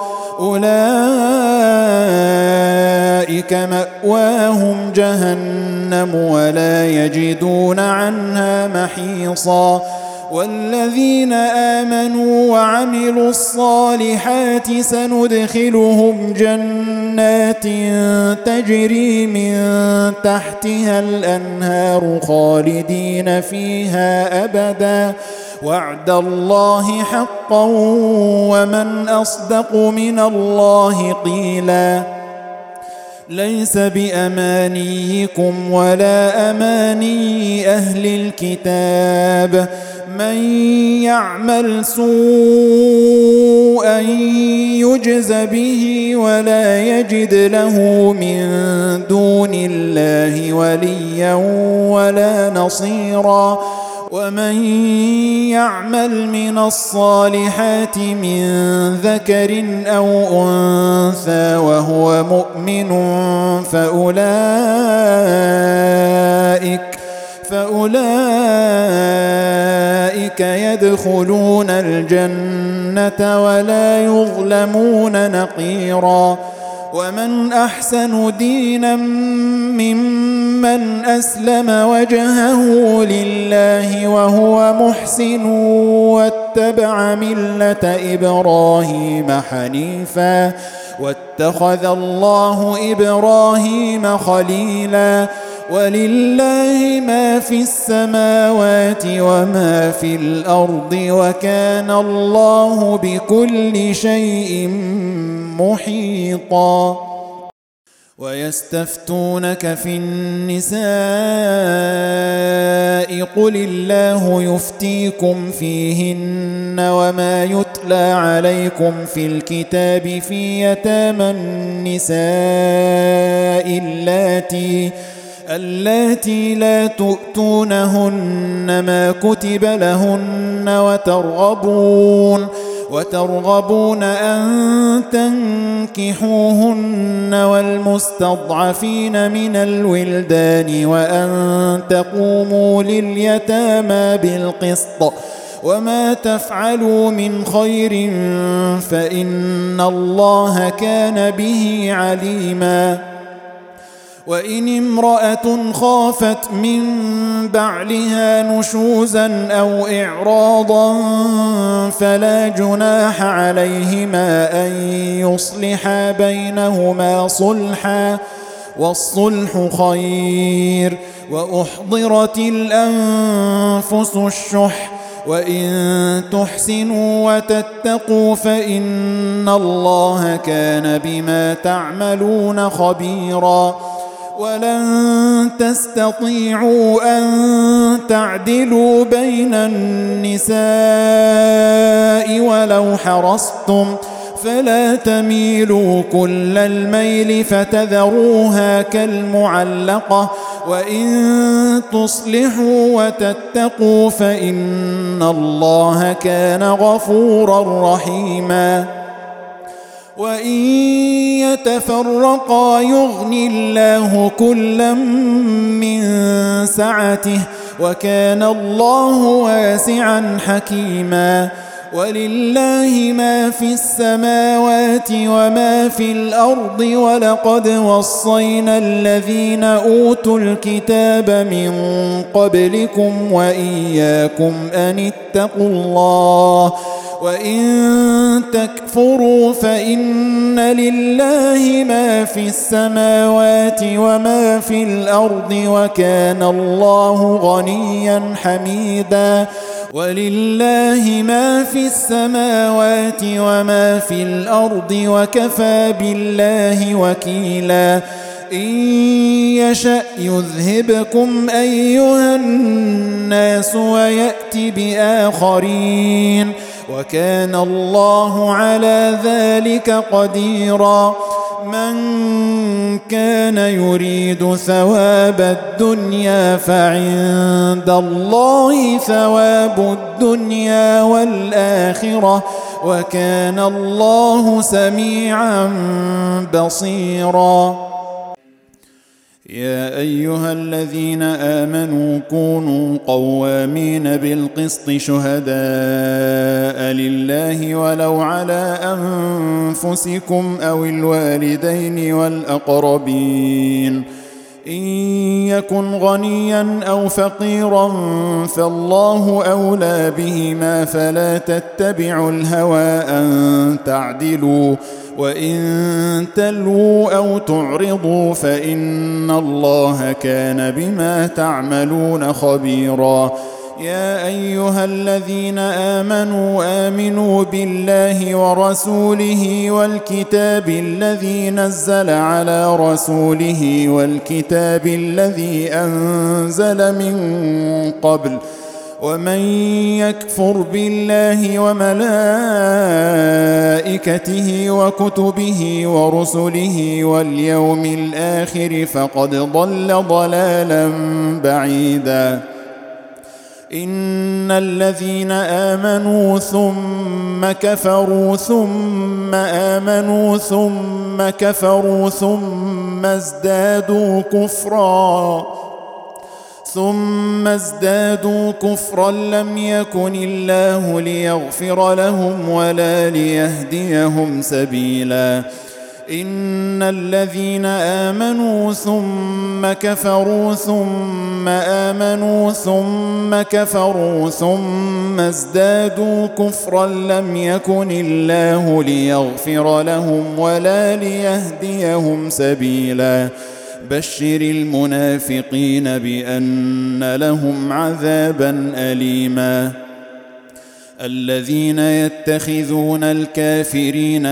أولئك مأواهم جهنم ولا يجدون عنها محيصا. والذين آمنوا وعملوا الصالحات سندخلهم جنات تجري من تحتها الأنهار خالدين فيها أبدا وعد الله حقا ومن أصدق من الله قيلا. ليس بأمانيكم ولا أماني أهل الكتاب من يعمل سوءا يجز به ولا يجد له من دون الله وليا ولا نصيرا. ومن يعمل من الصالحات من ذكر أو أنثى وهو مؤمن فأولئك فأولئك يدخلون الجنة ولا يظلمون نقيرا. ومن أحسن دينا ممن أسلم وجهه لله وهو محسن واتبع ملة إبراهيم حنيفا واتخذ الله إبراهيم خليلا. ولله ما في السماوات وما في الأرض وكان الله بكل شيء محيطا. ويستفتونك في النساء قل الله يفتيكم فيهن وما يتلى عليكم في الكتاب في يتامى النساء اللاتي اللاتي لا تؤتونهن ما كتب لهن وترغبون وترغبون أن تنكحوهن والمستضعفين من الولدان وأن تقوموا لليتامى بالقسط وما تفعلوا من خير فإن الله كان به عليما. وإن امرأة خافت من بعلها نشوزا أو إعراضا فلا جناح عليهما أن يصلحا بينهما صلحا والصلح خير. وأحضرت الأنفس الشح وإن تحسنوا وتتقوا فإن الله كان بما تعملون خبيرا. ولن تستطيعوا أن تعدلوا بين النساء ولو حرصتم فلا تميلوا كل الميل فتذروها كالمعلقة وإن تصلحوا وتتقوا فإن الله كان غفورا رحيما. وإن يتفرقا يغن الله كلا من سعته وكان الله واسعا حكيما. ولله ما في السماوات وما في الأرض ولقد وصينا الذين أوتوا الكتاب من قبلكم وإياكم أن اتقوا الله وإن تكفروا فإن لله ما في السماوات وما في الأرض وكان الله غنيا حميدا. ولله ما في السماوات وما في الأرض وكفى بالله وكيلا. إن يشأ يذهبكم أيها الناس ويأت بآخرين وكان الله على ذلك قديرا. من كان يريد ثواب الدنيا فعند الله ثواب الدنيا والآخرة وكان الله سميعا بصيرا. يا أيها الذين آمنوا كونوا قوامين بالقسط شهداء لله ولو على أنفسكم أو الوالدين والأقربين إن يكن غنيا أو فقيرا فالله أولى بهما فلا تتبعوا الهوى أن تعدلوا وإن تلووا أو تعرضوا فإن الله كان بما تعملون خبيرا. يا أيها الذين آمنوا آمنوا بالله ورسوله والكتاب الذي نزل على رسوله والكتاب الذي أنزل من قبل ومن يكفر بالله وملائكته وكتبه ورسله واليوم الآخر فقد ضل ضلالا بعيدا. إن الذين آمنوا ثم كفروا ثم آمنوا ثم كفروا ثم ازدادوا كفرا ثم ازدادوا كفرا لم يكن الله ليغفر لهم ولا ليهديهم سبيلا. إن الذين آمنوا ثم كفروا ثم آمنوا ثم كفروا ثم ازدادوا كفرا لم يكن الله ليغفر لهم ولا ليهديهم سبيلا. بشر المنافقين بأن لهم عذابا أليما. الذين يتخذون الكافرين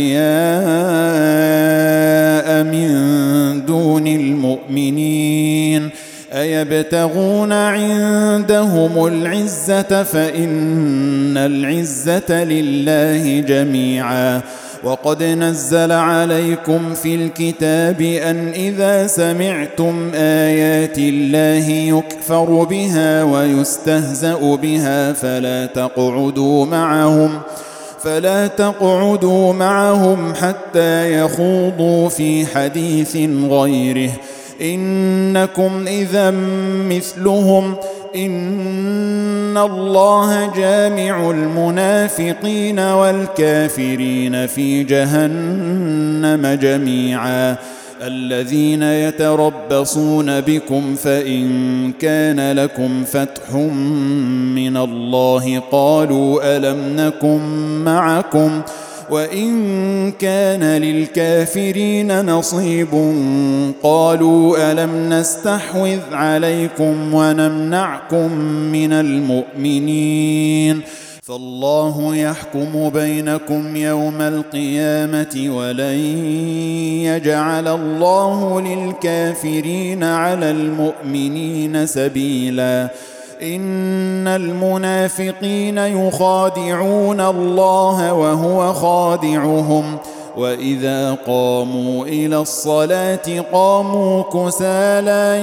أولياء من دون المؤمنين أيبتغون عندهم العزة فإن العزة لله جميعا. وقد نزل عليكم في الكتاب أن إذا سمعتم آيات الله يكفر بها ويستهزأ بها فلا تقعدوا معهم فلا تقعدوا معهم حتى يخوضوا في حديث غيره إنكم إذا مثلهم إن الله جامع المنافقين والكافرين في جهنم جميعا الذين يتربصون بكم فإن كان لكم فتح من الله قالوا ألم نكن معكم وإن كان للكافرين نصيب قالوا ألم نستحوذ عليكم ونمنعكم من المؤمنين فالله يحكم بينكم يوم القيامة ولن يجعل الله للكافرين على المؤمنين سبيلا إن المنافقين يخادعون الله وهو خادعهم وإذا قاموا إلى الصلاة قاموا كسالى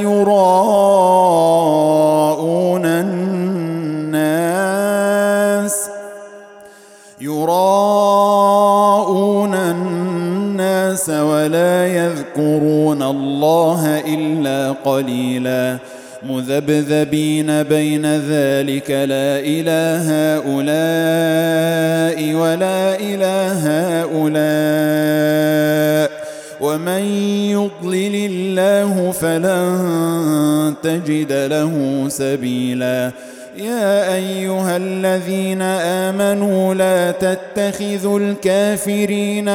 يراءون الناس يراءون الناس ولا يذكرون الله إلا قليلا مذبذبين بين ذلك لا إله هؤلاء ولا إله هؤلاء ومن يضلل الله فلن تجد له سبيلا يا أيها الذين آمنوا لا تتخذوا الكافرين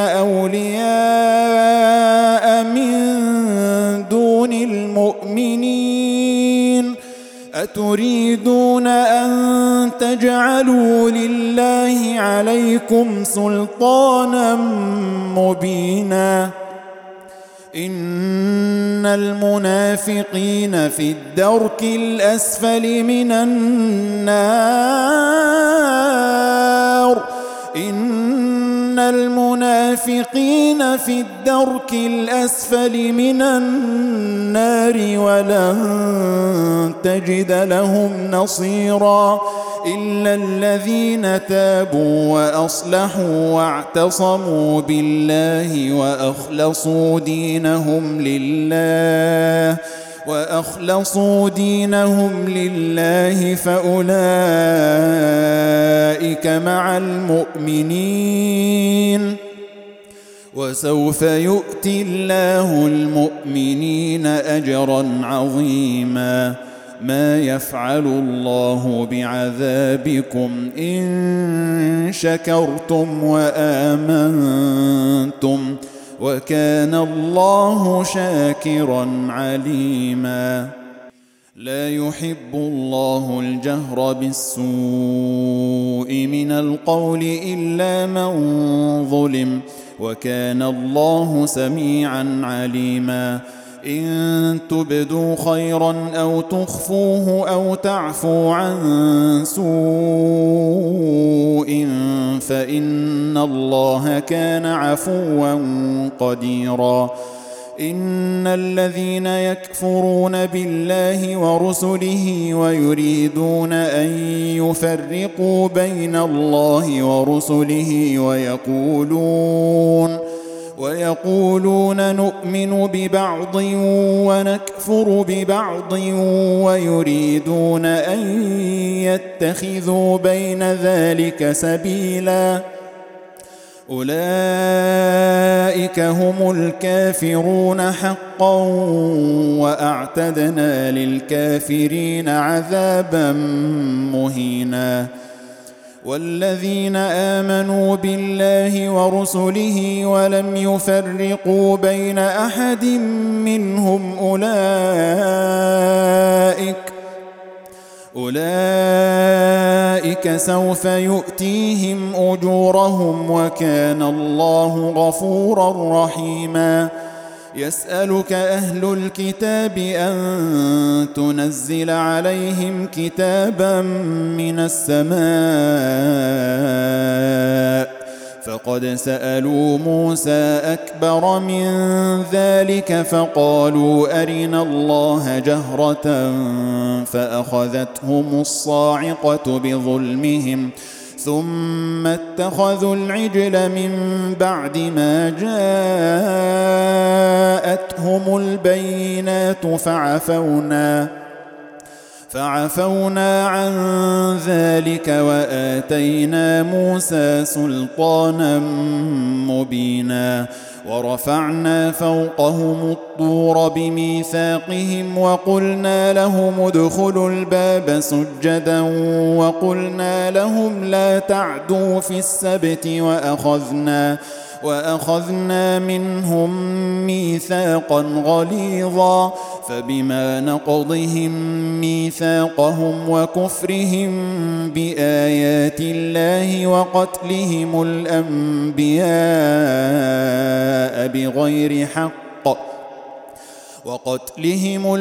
أولياء من دون المؤمنين أتريدون أن تجعلوا لله عليكم سلطانا مبينا إن المنافقين في الدرك الأسفل من النار إن المنافقين في الدرك الأسفل من النار ولن تجد لهم نصيرا إلا الذين تابوا وأصلحوا واعتصموا بالله وأخلصوا دينهم لله وأخلصوا دينهم لله فأولئك مع المؤمنين وسوف يؤتي الله المؤمنين أجرا عظيما ما يفعل الله بعذابكم إن شكرتم وآمنتم وكان الله شاكرا عليما لا يحب الله الجهر بالسوء من القول إلا من ظلم وكان الله سميعا عليما إن تبدوا خيرا أو تخفوه أو تعفوا عن سوء فإن الله كان عفوا قديرا إن الذين يكفرون بالله ورسله ويريدون أن يفرقوا بين الله ورسله ويقولون ويقولون نؤمن ببعض ونكفر ببعض ويريدون أن يتخذوا بين ذلك سبيلا أولئك هم الكافرون حقا وأعتدنا للكافرين عذابا مهينا والذين آمنوا بالله ورسله ولم يفرقوا بين أحد منهم أولئك أولئك سوف يؤتيهم أجورهم وكان الله غفورا رحيما يسألك أهل الكتاب أن تنزل عليهم كتابا من السماء فقد سألوا موسى أكبر من ذلك فقالوا أرنا الله جهرة فأخذتهم الصاعقة بظلمهم ثم اتخذوا العجل من بعد ما جاءتهم البينات فعفونا فعفونا عن ذلك وآتينا موسى سلطانا مبينا ورفعنا فوقهم الطور بميثاقهم وقلنا لهم ادخلوا الباب سجدا وقلنا لهم لا تعدوا في السبت وأخذنا وأخذنا منهم ميثاقا غليظا فبما نقضهم ميثاقهم وكفرهم بآيات الله وقتلهم الأنبياء بغير حق وقتلهم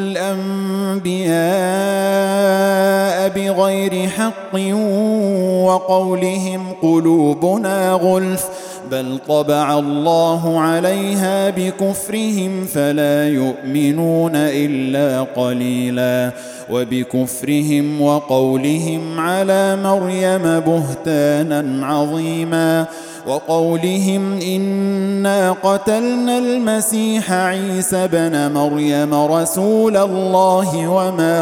الأنبياء بغير حق وقولهم قلوبنا غلف بل طبع الله عليها بكفرهم فلا يؤمنون إلا قليلا وبكفرهم وقولهم على مريم بهتانا عظيما وقولهم إنا قتلنا المسيح عيسى بن مريم رسول الله وما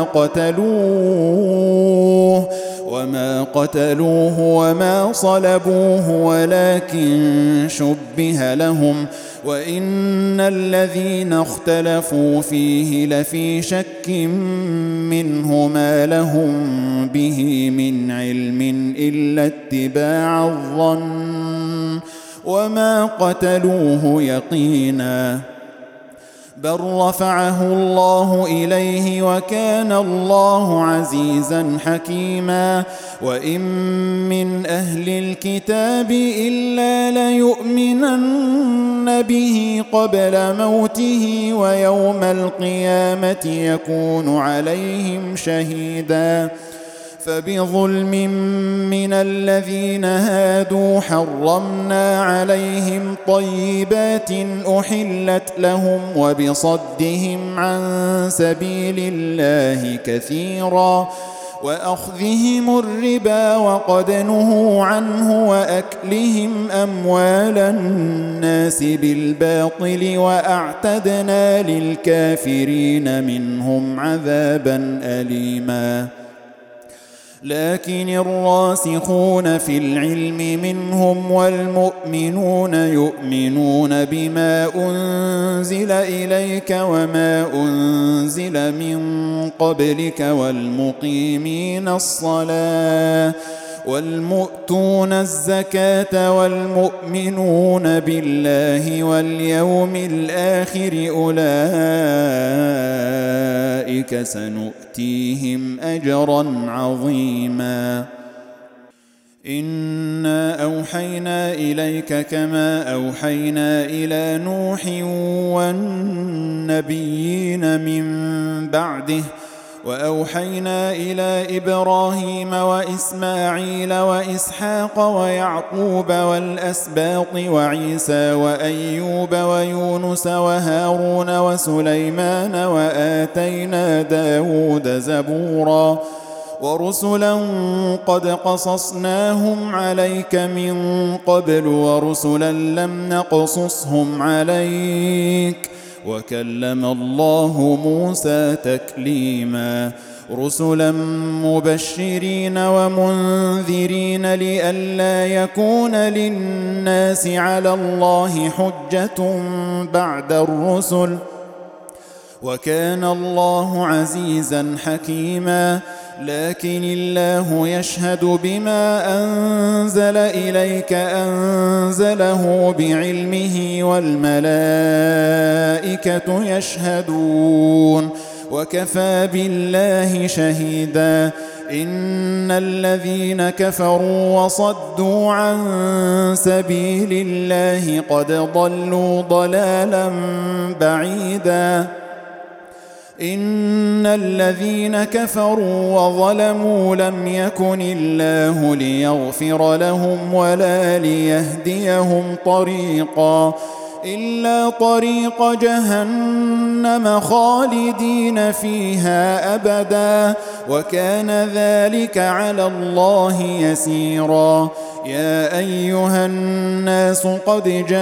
قتلوه وما قتلوه وما صلبوه ولكن شبه لهم وإن الذين اختلفوا فيه لفي شك منه ما لهم به من علم إلا اتباع الظن وما قتلوه يقينا بل رفعه الله إليه وكان الله عزيزا حكيما وإن من أهل الكتاب إلا ليؤمنن به قبل موته ويوم القيامة يكون عليهم شهيدا فبظلم من الذين هادوا حرمنا عليهم طيبات أحلت لهم وبصدهم عن سبيل الله كثيرا وأخذهم الربا وقد نهوا عنه وأكلهم أموال الناس بالباطل وأعتدنا للكافرين منهم عذابا أليما لكن الراسخون في العلم منهم والمؤمنون يؤمنون بما أنزل إليك وما أنزل من قبلك والمقيمين الصلاة والمؤتون الزكاة والمؤمنون بالله واليوم الآخر أولئك سنؤتيهم أجرا عظيما إنا أوحينا إليك كما أوحينا إلى نوح والنبيين من بعده وأوحينا إلى إبراهيم وإسماعيل وإسحاق ويعقوب والأسباط وعيسى وأيوب ويونس وهارون وسليمان وآتينا داود زبورا ورسلا قد قصصناهم عليك من قبل ورسلا لم نقصصهم عليك وكلم الله موسى تكليما رسلا مبشرين ومنذرين لئلا يكون للناس على الله حجة بعد الرسل وكان الله عزيزا حكيما لكن الله يشهد بما أنزل إليك أنزله بعلمه والملائكة يشهدون وكفى بالله شهيدا إن الذين كفروا وصدوا عن سبيل الله قد ضلوا ضلالا بعيدا إن الذين كفروا وظلموا لم يكن الله ليغفر لهم ولا ليهديهم طريقا إلا طريق جهنم خالدين فيها أبدا وكان ذلك على الله يسيرا. يا أيها الناس قد جاءكم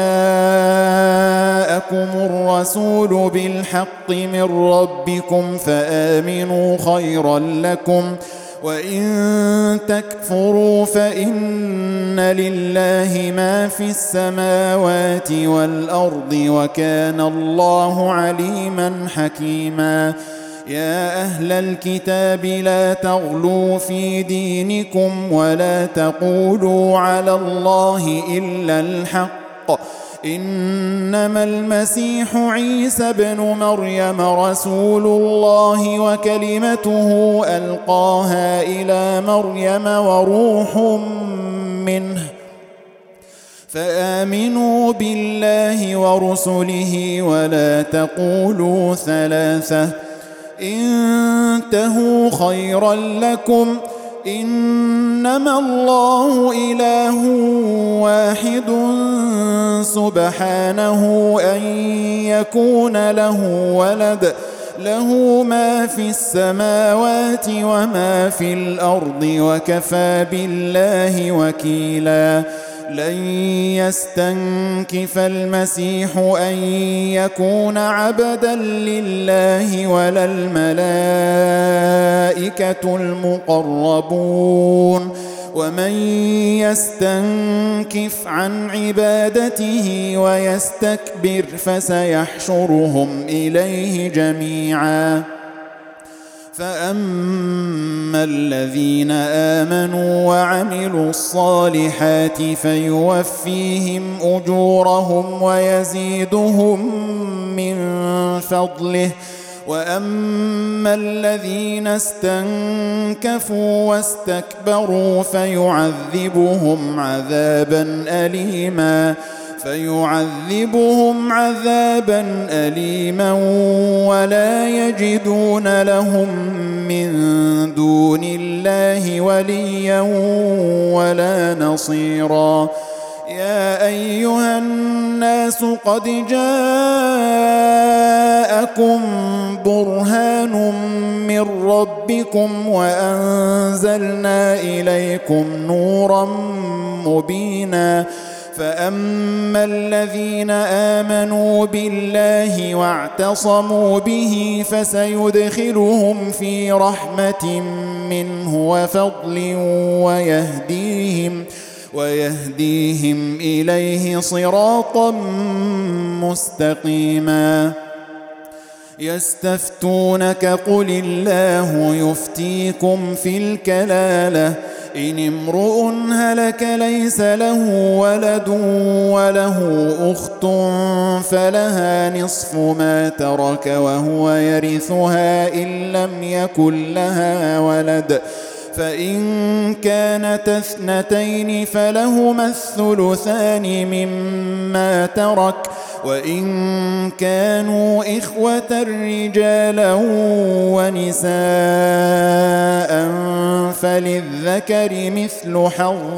الرسول بالحق من ربكم فآمنوا خيرا لكم وإن تكفروا فإن لله ما في السماوات والأرض وكان الله عليما حكيما. يا أهل الكتاب لا تغلوا في دينكم ولا تقولوا على الله إلا الحق إنما المسيح عيسى ابن مريم رسول الله وكلمته ألقاها إلى مريم وروح منه فآمنوا بالله ورسله ولا تقولوا ثلاثة انتهوا خيرا لكم إنما الله إله واحد سبحانه أن يكون له ولد له ما في السماوات وما في الأرض وكفى بالله وكيلا. لن يستنكف المسيح أن يكون عبدا لله ولا الملائكة المقربون ومن يستنكف عن عبادته ويستكبر فسيحشرهم إليه جميعا. فأما الذين آمنوا وعملوا الصالحات فيوفيهم أجورهم ويزيدهم من فضله وأما الذين استنكفوا واستكبروا فيعذبهم عذابا أليما فيعذبهم عذابا أليما ولا يجدون لهم من دون الله وليا ولا نصيرا. يا أيها الناس قد جاءكم برهان من ربكم وأنزلنا إليكم نورا مبينا. فأما الذين آمنوا بالله واعتصموا به فسيدخلهم في رحمة منه وفضل ويهديهم ويهديهم إليه صراطا مستقيما. يستفتونك قل الله يفتيكم في الكلالة إن امرؤ هلك ليس له ولد وله أخت فلها نصف ما ترك وهو يرثها إن لم يكن لها ولد فإن كانت اثنتين فلهما الثلثان مما ترك وإن كانوا إخوة رجالا ونساء فللذكر مثل حظ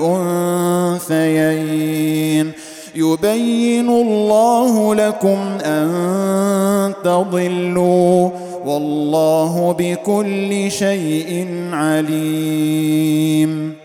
الأنثيين يبين الله لكم أن تضلوا والله بكل شيء عليم.